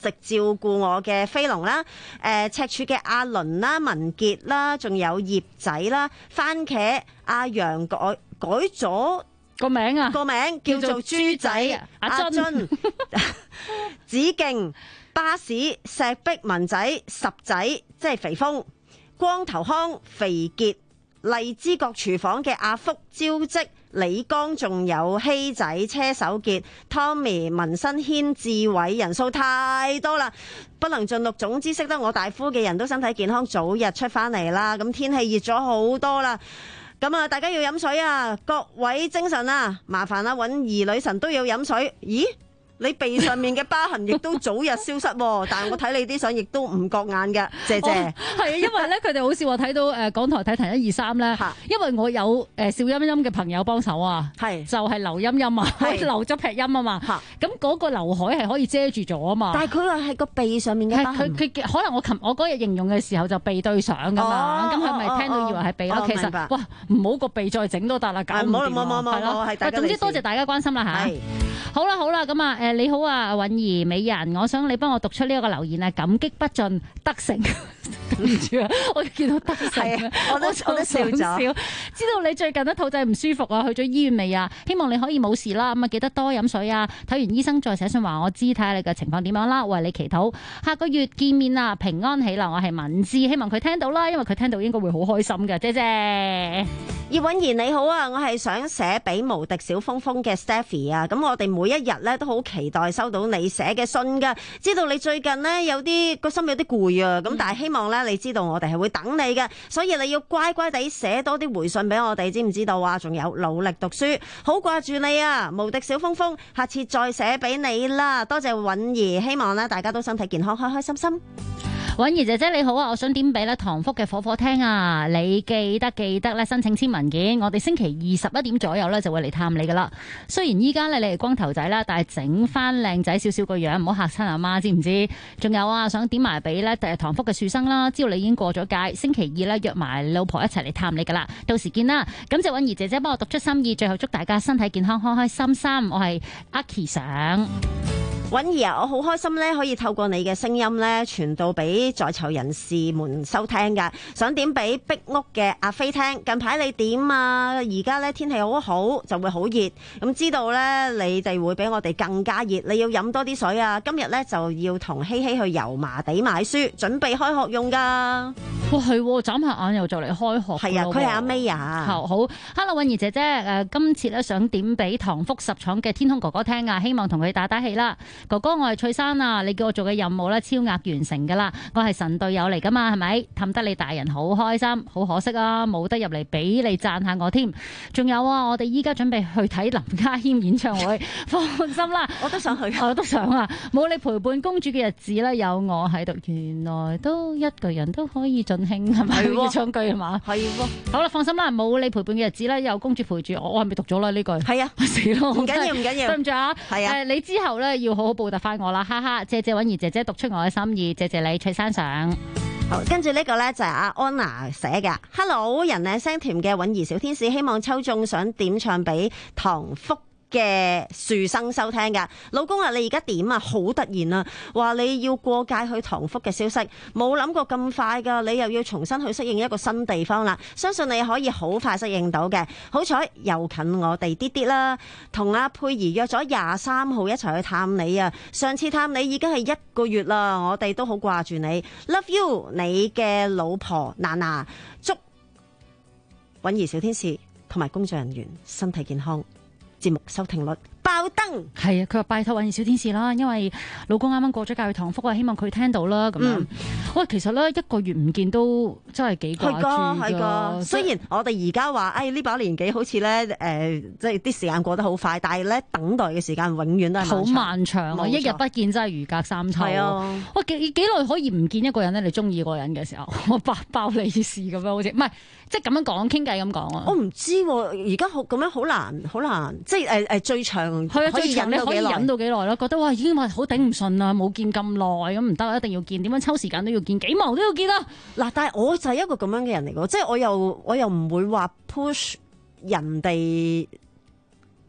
直照顧我嘅飛龍啦，赤柱嘅阿倫啦、文傑啦，仲有葉仔啦、番茄、阿楊改咗個名啊， 個名叫做豬仔、阿津、子敬、巴士、石壁文仔、十仔即係肥豐、光頭康、肥傑、荔枝角廚房嘅阿福、招積、李剛，仲有希仔、車手傑、Tommy、文新軒、志偉，人數太多啦，不能盡錄。總之識得我大夫嘅人都身體健康，早日出返嚟啦。咁天氣熱咗好多啦。咁啊，大家要飲水啊！各位精神啊，麻煩啊，允兒女神都要飲水。咦？你鼻上面嘅疤痕亦都早日消失喎，但係我睇你啲相亦都唔覺眼嘅，謝謝。 係啊，因為咧佢哋好似話睇到港台睇1、2、3咧，因為我有邵音音嘅朋友幫手啊，就係劉音音啊，留咗劈音啊嘛，咁嗰個劉海係可以遮住咗啊嘛。 但係佢話係個鼻上面嘅疤痕， 佢可能我嗰日形容嘅時候就鼻對上㗎嘛，咁佢咪聽到以為係鼻咯。其實哇，唔好個鼻再整都得啦，搞唔掂。冇，係總之多謝大家關心啦嚇。好啦，咁啊你好啊，允兒美人，我想你幫我讀出呢一個留言啊，感激不盡，得成。對唔住啊，我見到得成， 我都笑咗。 知道你最近咧肚仔唔舒服啊，去咗醫院未啊？希望你可以冇事啦，咁啊記得多飲水啊。睇完醫生再寫信話我知，睇下你嘅情況點樣啦，為你祈禱。下個月見面啊，平安喜樂。我係敏芝，希望佢聽到啦，因為佢聽到應該會好開心嘅。姐姐葉允兒你好啊，我係想寫俾無敵小瘋瘋嘅 Stephy 啊，咁我哋每一日咧都好期待收到你寫嘅信噶，知道你最近呢有啲個心有啲攰啊，咁但係希望咧你知道我哋係會等你嘅，所以你要乖乖地寫多啲回信俾我哋，知唔知道啊？仲有努力讀書，好掛住你啊！無敵小瘋瘋，下次再寫俾你啦，多謝允兒，希望咧大家都身體健康，開開心心。 允兒姐姐你好啊，我想點俾咧唐福嘅火火聽啊，你記得咧申請簽文件，我哋星期21點左右咧就會嚟探你噶啦。雖然依家咧你係光頭仔啦，但係整翻靚仔少少個樣，唔好嚇親阿媽，知唔知？仲有啊，想點埋俾咧唐福嘅樹生啦，知道你已經過咗界，星期2咧約埋老婆一齊嚟探你噶啦，到時見啦。感謝允兒姐姐幫我讀出心意，最後祝大家身體健康，開開心心。我係阿琪上。 允兒啊，我好開心咧，可以透過你嘅聲音咧，傳到俾在囚人士們收聽噶。想點俾壁屋嘅阿飛聽？近排你點啊？而家咧天氣好好，就會好熱。咁知道咧，你哋會比我哋更加熱。你要飲多啲水啊！今日咧就要同希希去油麻地買書，準備開學用噶。 哇，係，眨下眼又就嚟開學。 係啊，佢係阿 May 啊。 好 ，Hello， 允兒姐姐，今次咧想點俾唐福10廠嘅天空哥哥聽啊，希望同佢打打氣啦。哥哥，我係翠珊啊！你叫我做嘅任務咧超額完成噶啦，我係神隊友嚟噶嘛，係咪？氹得你大人好開心，好可惜啊，冇得入嚟俾你讚下我添。仲有啊，我哋依家準備去睇林家謙演唱會，放心啦， 我都想去， 我都想啊！冇你陪伴公主嘅日子咧，有我喺度，原來都一個人都可以盡興，係咪？要唱句係嘛？係喎。好啦，放心啦，冇你陪伴嘅日子咧，有公主陪住我，我係咪讀咗啦呢句？係啊，死咯！唔緊要，對唔住啊，係啊，你之後咧要好好報答翻我啦，哈哈！謝謝允兒姐姐讀出我嘅心意，謝謝你翠山上。 好，跟住呢個呢就係阿安娜寫嘅 ，Hello， 人靚聲甜嘅允兒小天使，希望抽中想點唱俾唐福嘅樹生收聽噶。老公啊，你而家點啊？好突然啊，話你要過界去唐福嘅消息，冇諗過咁快噶，你又要重新去適應一個新地方啦。相信你可以好快適應到嘅。好彩又近我哋啲啲啦，同阿佩儀約咗23號一齊去探你啊。上次探你已經係1個月啦，我哋都好掛住你。Love you， 你嘅老婆娜娜，祝允兒小天使同埋工作人員身體健康。節目收聽率爆燈， 係啊！佢話拜託允兒小天使啦，因為老公啱啱過咗界去唐福啊，希望佢聽到啦咁樣。喂，其實咧1個月唔見都真係幾掛住㗎。係㗎， 雖然我哋而家話，呢把年紀好似咧即係啲時間過得好快，但係咧等待嘅時間永遠都係好漫長啊！一日不見真係如隔三秋。係啊！喂，幾耐可以唔見一個人咧？你中意嗰個人嘅時候，我爆利是咁樣好似，唔係即係咁樣講傾偈咁講啊！ 我唔知喎，而家咁樣好難，即係最長。 係啊，最長你可以忍到幾耐咯？覺得哇，已經話好頂唔順啦，冇見咁耐咁唔得，一定要見，點樣抽時間都要見，幾忙都要見啊！ 嗱，但係我就係一個咁樣嘅人嚟嘅，即係我又唔會話 push 人哋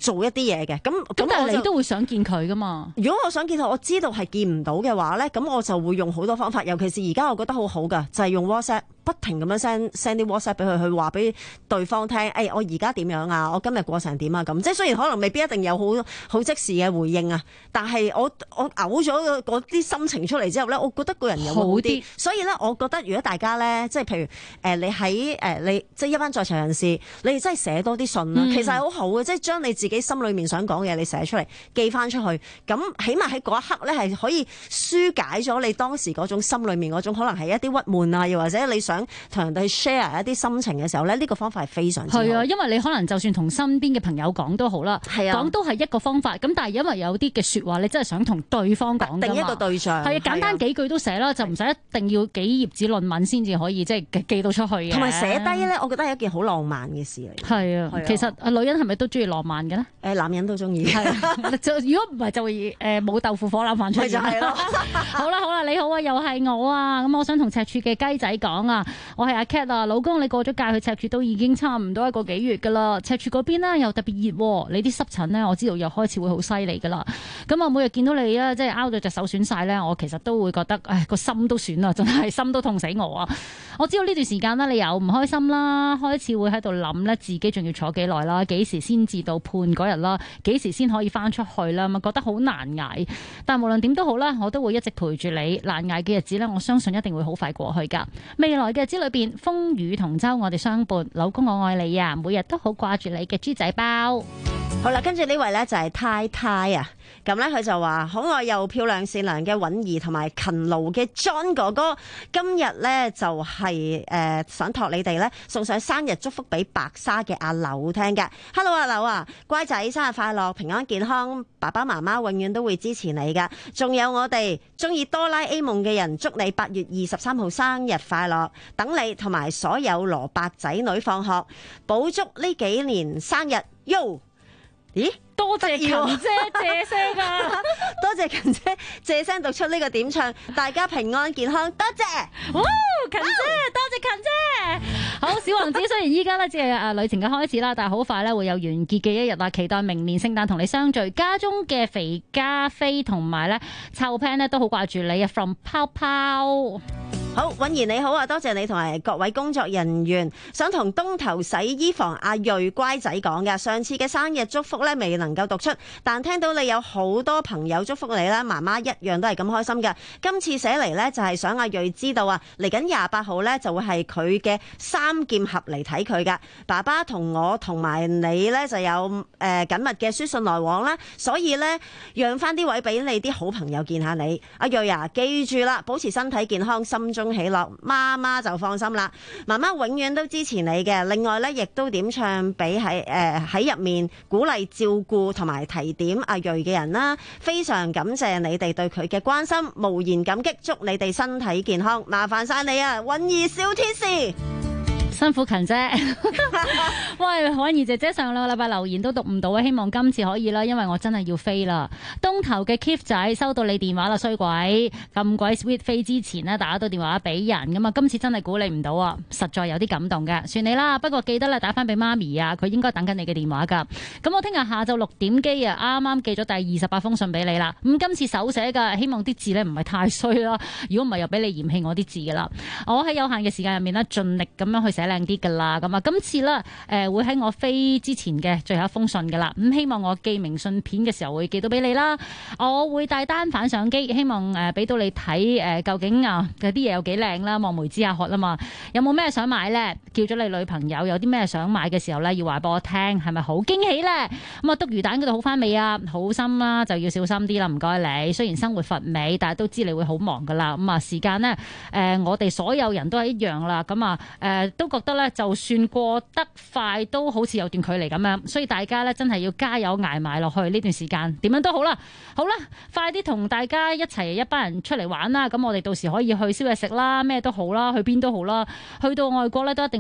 做一啲嘢嘅。咁但係我就你都會想見佢噶嘛？ 如果我想見佢，我知道係見唔到嘅話咧，咁我就會用好多方法，尤其是而家我覺得好好噶，就係用 WhatsApp。不停咁樣 send 啲 WhatsApp 俾佢，去話俾對方聽，我而家點樣啊？我今日過成點啊？咁即係雖然可能未必一定有好即時嘅回應啊，但係我嘔咗嗰啲心情出嚟之後咧，我覺得個人又會好啲。所以咧，我覺得如果大家咧，即係譬如你喺你即係一班在場人士，你哋真係寫多啲信啦，其實係好好嘅，即係將你自己心裏面想講嘅嘢你寫出嚟，寄翻出去，咁起碼喺嗰一刻咧係可以紓解咗你當時嗰種心裏面嗰種可能係一啲鬱悶啊，又或者你想同人哋 share 一啲心情嘅時候咧，呢個方法係非常之好。 係啊，因為你可能就算同身邊嘅朋友講都好啦，講都係一個方法。咁但係因為有啲嘅説話，你真係想同對方講㗎嘛， 定一個對象係啊，簡單幾句都寫啦，就唔使一定要幾頁紙論文先至可以即係寄到出去嘅。 同埋寫低咧，我覺得係一件好浪漫嘅事嚟。 係啊，其實女人係咪都中意浪漫嘅咧？ 男人都中意。 係如果唔係就會冇豆腐火腩飯出嚟。 就係咯。 好啦，你好啊，又係我啊。咁我想同赤柱嘅雞仔講啊，我係阿 Cat 啊，老公你過咗界去赤柱都已經差唔多1個幾月噶啦。赤柱嗰邊呢又特別熱，你啲濕疹呢我知道又開始會好犀利噶啦。咁啊每日見到你啊，即係拗到隻手損晒咧，我其實都會覺得個心都損啊，真係心都痛死我啊！我知道呢段時間呢，你又唔開心啦，開始會喺度諗咧自己仲要坐幾耐啦，幾時先至到判嗰日啦，幾時先可以翻出去啦，咪覺得好難捱。但無論點都好啦，我都會一直陪住你。難捱嘅日子呢，我相信一定會好快過去噶。未來嘅日子裏邊，風雨同舟，我哋相伴。老公我愛你啊，每日都好掛住你嘅豬仔包。 好啦，跟住呢位呢就係太太啊，咁呢，佢就話可愛又漂亮善良嘅允兒同埋勤勞嘅 John 哥哥，今日呢就係想託你哋呢送上生日祝福俾白沙嘅阿柳聽嘅。Hello 阿柳啊，乖仔生日快樂，平安健康，爸爸媽媽永遠都會支持你噶。仲有我哋中意哆啦 A 夢嘅人，祝你8月23號生日快樂，等你同埋所有蘿蔔仔女放學，補足呢幾年生日，Yo！咦， 多謝勤姐借聲啊！ 多謝勤姐借聲讀出呢個點唱，大家平安健康，多謝。 勤姐，多謝勤姐。好，小王子雖然依家咧只係旅程嘅開始啦，但係好快咧會有完結嘅一日啦。期待明年聖誕同你相聚。家中嘅肥加菲同埋咧臭 pan 咧都好掛住你啊 ！From 泡泡。 好，允兒你好啊，多謝你同埋各位工作人員，想同東頭洗衣房阿瑞乖仔講嘅，上次嘅生日祝福咧未能夠讀出，但聽到你有好多朋友祝福你啦，媽媽一樣都係咁開心嘅。今次寫嚟呢，就係想阿瑞知道啊，嚟緊28號呢，就會係佢嘅3劍俠嚟睇佢噶，爸爸同我同埋你呢，就有緊密嘅書信來往啦，所以呢，讓翻啲位俾你啲好朋友見下你。阿瑞啊，記住啦，保持身體健康，心中喜樂，媽媽就放心啦。媽媽永遠都支持你嘅。另外咧，亦都點唱俾喺入面鼓勵照顧同埋提點阿瑞嘅人啦。非常感謝你哋對佢嘅關心，無言感激。祝你哋身體健康，麻煩晒你啊，允兒小天使。 辛苦勤姐，喂，允兒姐姐上兩個禮拜留言都讀唔到啊，希望今次可以啦，因為我真係要飛啦。東頭嘅 Keith 仔收到你電話啦，衰鬼咁鬼 sweet， 飛之前呢，打到電話俾人咁啊，今次真係估你唔到啊，實在有啲感動嘅，算你啦。不過記得咧打翻俾媽咪啊，佢應該等緊你嘅電話噶。咁我聽日下晝6點機啊，啱啱寄咗第28封信俾你啦。咁今次手寫噶，希望啲字咧唔係太衰啦，如果唔係又俾你嫌棄我啲字噶啦。我喺有限嘅時間入面呢，盡力咁樣去寫靚啲噶啦，咁啊，今次咧會喺我飛之前嘅最後一封信噶啦，咁希望我寄明信片嘅時候會寄到俾你啦。我會帶單反相機，希望俾到你睇究竟啊有啲嘢有幾靚啦，望梅止渴啦嘛。有冇咩想買咧？叫咗你女朋友有啲咩想買嘅時候咧，要話俾我聽，係咪好驚喜咧？咁啊，篤魚蛋嗰度好翻未啊？好心啦，就要小心啲啦，唔該你。雖然生活乏味，但係都知你會好忙噶啦。咁啊，時間咧我哋所有人都係一樣啦。咁啊都覺得咧。就算過得快，都好似有段距離咁樣，所以大家咧真係要加油捱埋落去呢段時間，點樣都好啦。好啦，快啲同大家一齊一班人出嚟玩啦！咁我哋到時可以去宵夜食啦，咩都好啦，去邊都好啦。去到外國咧都一定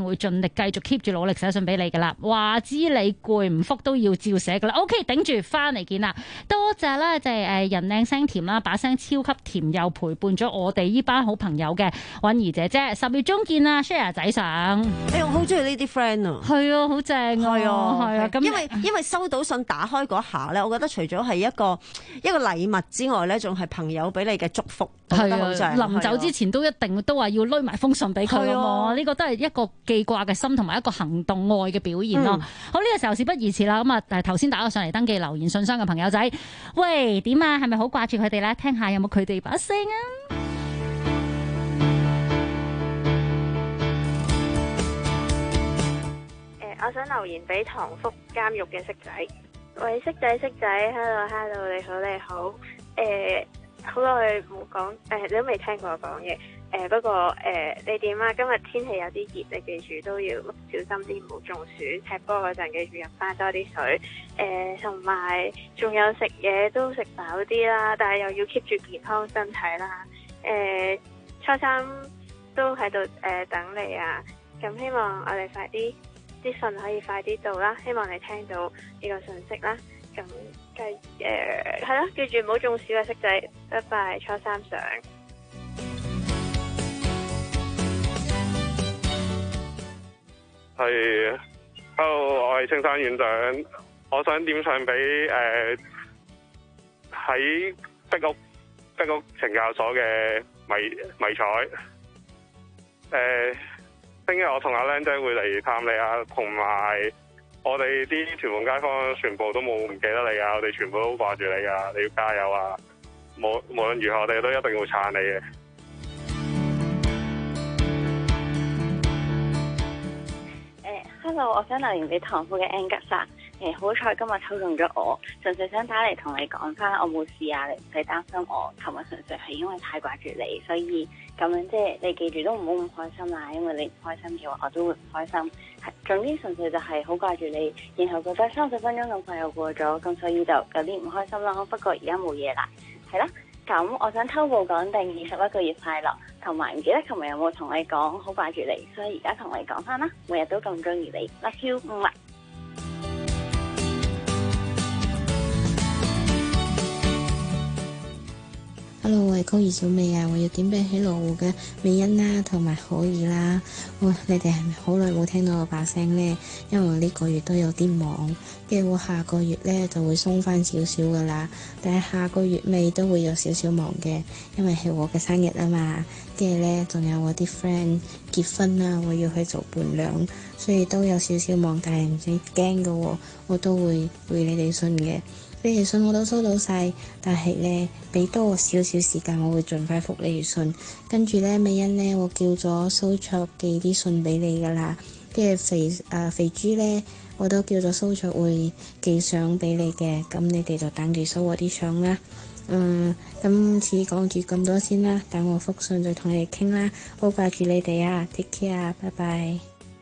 定會盡力繼續 keep 住努力寫信俾你噶啦。話知你攰唔覆都要照寫噶啦。OK， 頂住，翻嚟見啦。多謝啦，就係人靚聲甜啦，把聲超級甜，又陪伴咗我哋呢班好朋友嘅韻儀姐姐。10月中見啊 ，share 仔相。 我好中意呢啲 friend 啊。 係啊，好正啊。係啊。咁因為收到信打開嗰下咧，我覺得除咗係一個禮物之外咧，仲係朋友俾你嘅祝福。係啊。 臨走之前都一定都話要攞埋封信俾佢啊。呢個都係一個記掛嘅心同埋一個行動愛嘅表現咯。好，呢個時候事不宜遲啦。咁啊，頭先打咗上嚟登記留言信箱嘅朋友仔，喂，點啊？係咪好掛住佢哋咧？聽下有冇佢哋把聲啊？ 我想留言俾塘福監獄嘅色仔。喂，色仔，hello， 你好。好耐冇講，你都未聽過我講嘢。不過你點啊？今日天氣有啲熱，你記住都要小心啲，唔好中暑。踢波嗰陣記住飲翻多啲水。同埋仲有食嘢都食飽啲啦，但係又要 keep 住健康身體啦。初三都喺度等你啊！咁希望我哋快啲啲信可以快啲到啦，希望你聽到呢個信息啦。咁係啦，記住唔好中暑啊，色仔，拜拜，初三上。 係 ，Hello， 我係青山院長，我想點唱俾喺壁屋懲教所嘅迷彩。聽日我同阿靚仔會嚟探你啊，同埋我哋啲屯門街坊全部都冇唔記得你啊，我哋全部都掛住你啊，你要加油啊！無論如何，我哋都一定會撐你嘅。 Hello， 我想留言俾唐富嘅 Angus。好彩今日抽中咗我，純粹想打嚟同你講翻，我冇事啊，你唔使擔心我。琴日純粹係因為太掛住你，所以咁樣即係你記住都唔好咁開心啦，因為你唔開心嘅話，我都會唔開心。係總之純粹就係好掛住你，然後覺得30分鐘咁快又過咗，咁所以就有啲唔開心啦。不過而家冇嘢啦，係啦。咁我想偷步講定21個月快樂，同埋唔記得琴日有冇同你講好掛住你，所以而家同你講翻啦，每日都咁中意你 ，love you， Hello， 我係高二小美啊！我要點俾喺羅湖嘅美欣啦，同埋可兒啦。哇，你哋係咪好耐冇聽到我把聲呢？因為我呢個月都有啲忙，跟住我下個月呢就會鬆翻少少噶啦。但係下個月尾都會有少少忙嘅，因為係我嘅生日啊嘛。跟住呢，仲有我啲 friend 結婚啦，我要去做伴娘，所以都有少少忙。但係唔使驚噶喎，我都會回你哋信嘅。你哋信我都收到晒，但係呢，俾多我少少時間，我會盡快覆你哋信。跟住呢，美欣呢，我叫咗蘇卓寄啲信俾你噶啦。跟住肥豬呢，我都叫咗蘇卓會寄相俾你嘅。咁你哋就等住收我啲相啦。今次講住咁多先啦，等我覆信再同你哋傾啦。好掛住你哋啊 ，take care 啊，拜拜。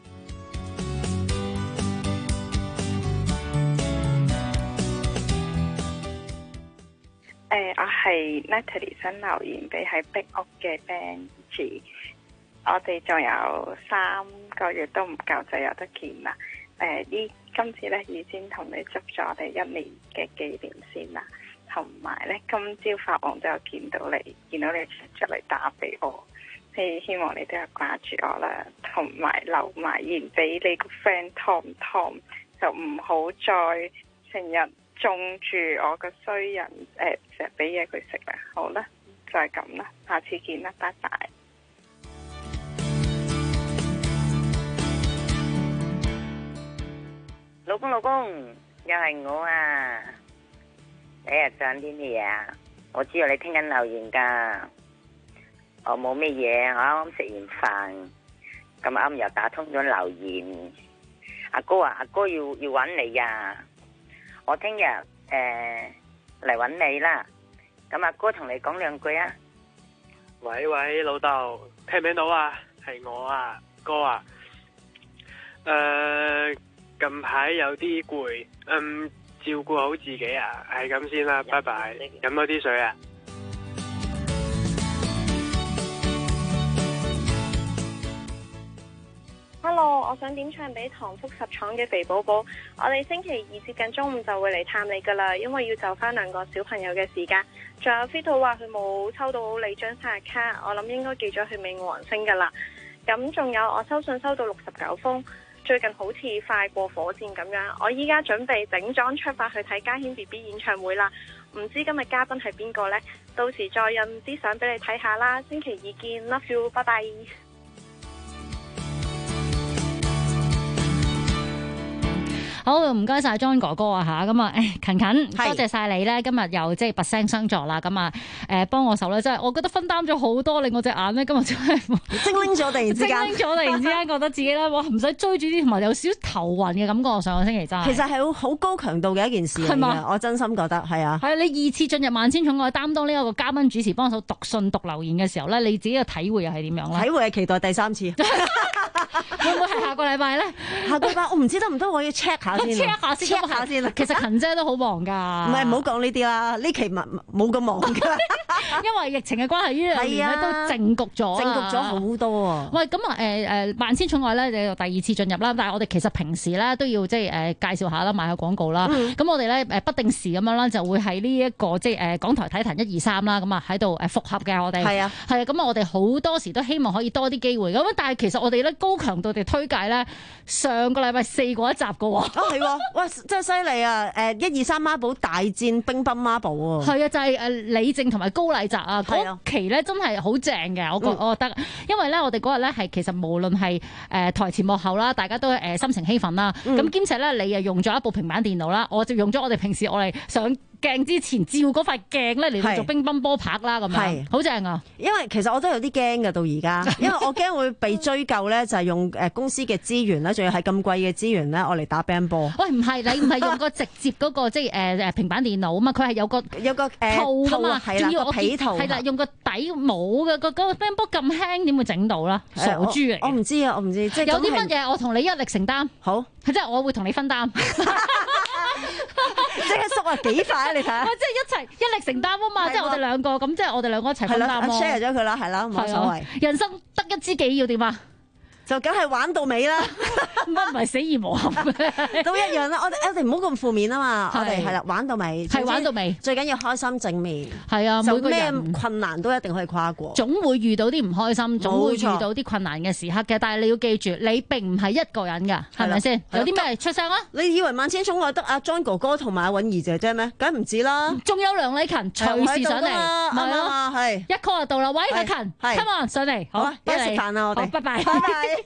我係 Natalie 想留言俾喺壁屋嘅 Benji， 我哋仲有3個月都唔夠就有得見啦。今次咧預先同你祝咗我哋1年嘅紀念先啦，同埋咧今朝發夢都有見到你出嚟打俾我，希望你都有掛住我啦，同埋留埋言俾你個 friend Tom， 就唔好再成日中住我個衰人，成日俾嘢佢食啦。好啦，就係咁啦，下次見啦，拜拜。 老公，又係我啊！你日上啲咩啊？我知道你聽緊留言噶，我冇咩嘢，我啱啱食完飯，咁啱又打通咗留言。阿哥啊，阿哥要揾你呀！我聽日嚟揾你啦，咁阿哥同你講2句啊！ 喂，老豆，聽唔聽到啊？係我啊，哥啊。近排有啲攰，照顧好自己啊，係咁先啦，拜拜。飲多啲水啊！ Hello， Hello， 我想點唱俾唐福十廠嘅肥寶寶。我哋星期二接近中午就會嚟探你噶啦，因為要就翻2個小朋友嘅時間。仲有飛兔話佢冇抽到你張生日卡，我諗應該寄咗去美王星噶啦。咁仲有我收信收到69封，最近好似快過火箭咁樣。我依家準備整裝出發去睇嘉軒 BB 演唱會啦。唔知今日嘉賓係邊個呢？到時再印啲相俾你睇下啦。星期二見 ，love you， 拜拜。 好，唔該晒 John 哥哥啊嚇，咁啊，勤多謝晒你咧，今日又即係拔聲相助啦，咁啊，幫我手咧，真係我覺得分擔咗好多，令我隻眼咧今日真係精靈咗，突然之間覺得自己咧，哇，唔使追住啲，同埋有少少頭暈嘅感覺，上個星期真係。 其實係好高強度嘅一件事嚟嘅，我真心覺得係啊。 係啊，你2次進入萬千寵愛擔當呢一個嘉賓主持，幫手讀信讀留言嘅時候咧，你自己嘅體會又係點樣咧？ 體會係期待第3次。 會唔會係下個禮拜咧？ 下個禮拜我唔知得唔得，我要 check 下先。 check 下先。其實勤姐都好忙㗎。 唔係，唔好講呢啲啦，呢期冇咁忙㗎。 因為疫情嘅關係，呢2年咧都靜局咗好多啊！ 喂，咁啊萬千寵愛咧就第2次進入啦，但係我哋其實平時咧都要即係介紹下啦，賣下廣告啦。咁我哋咧不定時咁樣啦，就會喺呢一個即係港台體壇1、2、3啦，咁啊喺度復合嘅我哋。係啊，咁我哋好多時都希望可以多啲機會咁，但係其實我哋咧高強度地推介咧，上個禮拜4個一集㗎喎。 係喎，哇！真係犀利啊！1、2、3孖寶大戰乒乓孖寶喎。 係啊，就係李靜同埋高麗澤啊，嗰期咧真係好正嘅，我覺得，因為咧我哋嗰日咧係其實無論係台前幕後啦，大家都心情興奮啦，咁兼且咧你又用咗一部平板電腦啦，我就用咗我哋平時我哋上鏡之前照嗰塊鏡咧嚟到做乒乓波拍啦，咁樣好正啊！ 因為其實我都有啲驚㗎到而家，因為我驚會被追究咧，就係用公司嘅資源咧，仲要係咁貴嘅資源咧，我嚟打乒乓波。 喂，唔係你唔係用個直接嗰個即係平板電腦啊嘛，佢係有個套啊嘛，仲要我皮套係啦，用個底冇嘅個乒乓波咁輕，點會整到啦？傻豬嚟！ 我唔知啊，我唔知，即係有啲乜嘢我同你一力承擔。 好， 即係我會同你分擔。 即係縮啊幾快啊！你睇下， 即係一力承擔啊嘛！即係我哋兩個咁，即係我哋兩個一齊分擔咯。 share 咗佢啦，係啦，冇所謂。 人生得一知己要點啊？ 就梗係玩到尾啦， 乜唔係死而無憾都一樣啦。我哋唔好咁負面啊嘛，我哋係啦，玩到尾， 係玩到尾， 最緊要開心正面。 係啊，每個人咩困難都一定可以跨過， 總會遇到啲唔開心，總會遇到啲困難嘅時刻嘅。但係你要記住，你並唔係一個人㗎，係咪先？有啲咩出聲啊？ 你以為萬千寵愛得阿 John 哥哥同埋阿允兒姐姐咩？梗唔止啦， 仲有梁禮勤隨時上嚟， 係一 call 就到啦。喂，阿勤 ，come on 上嚟，好， 一齊食飯啦，我哋， 拜拜。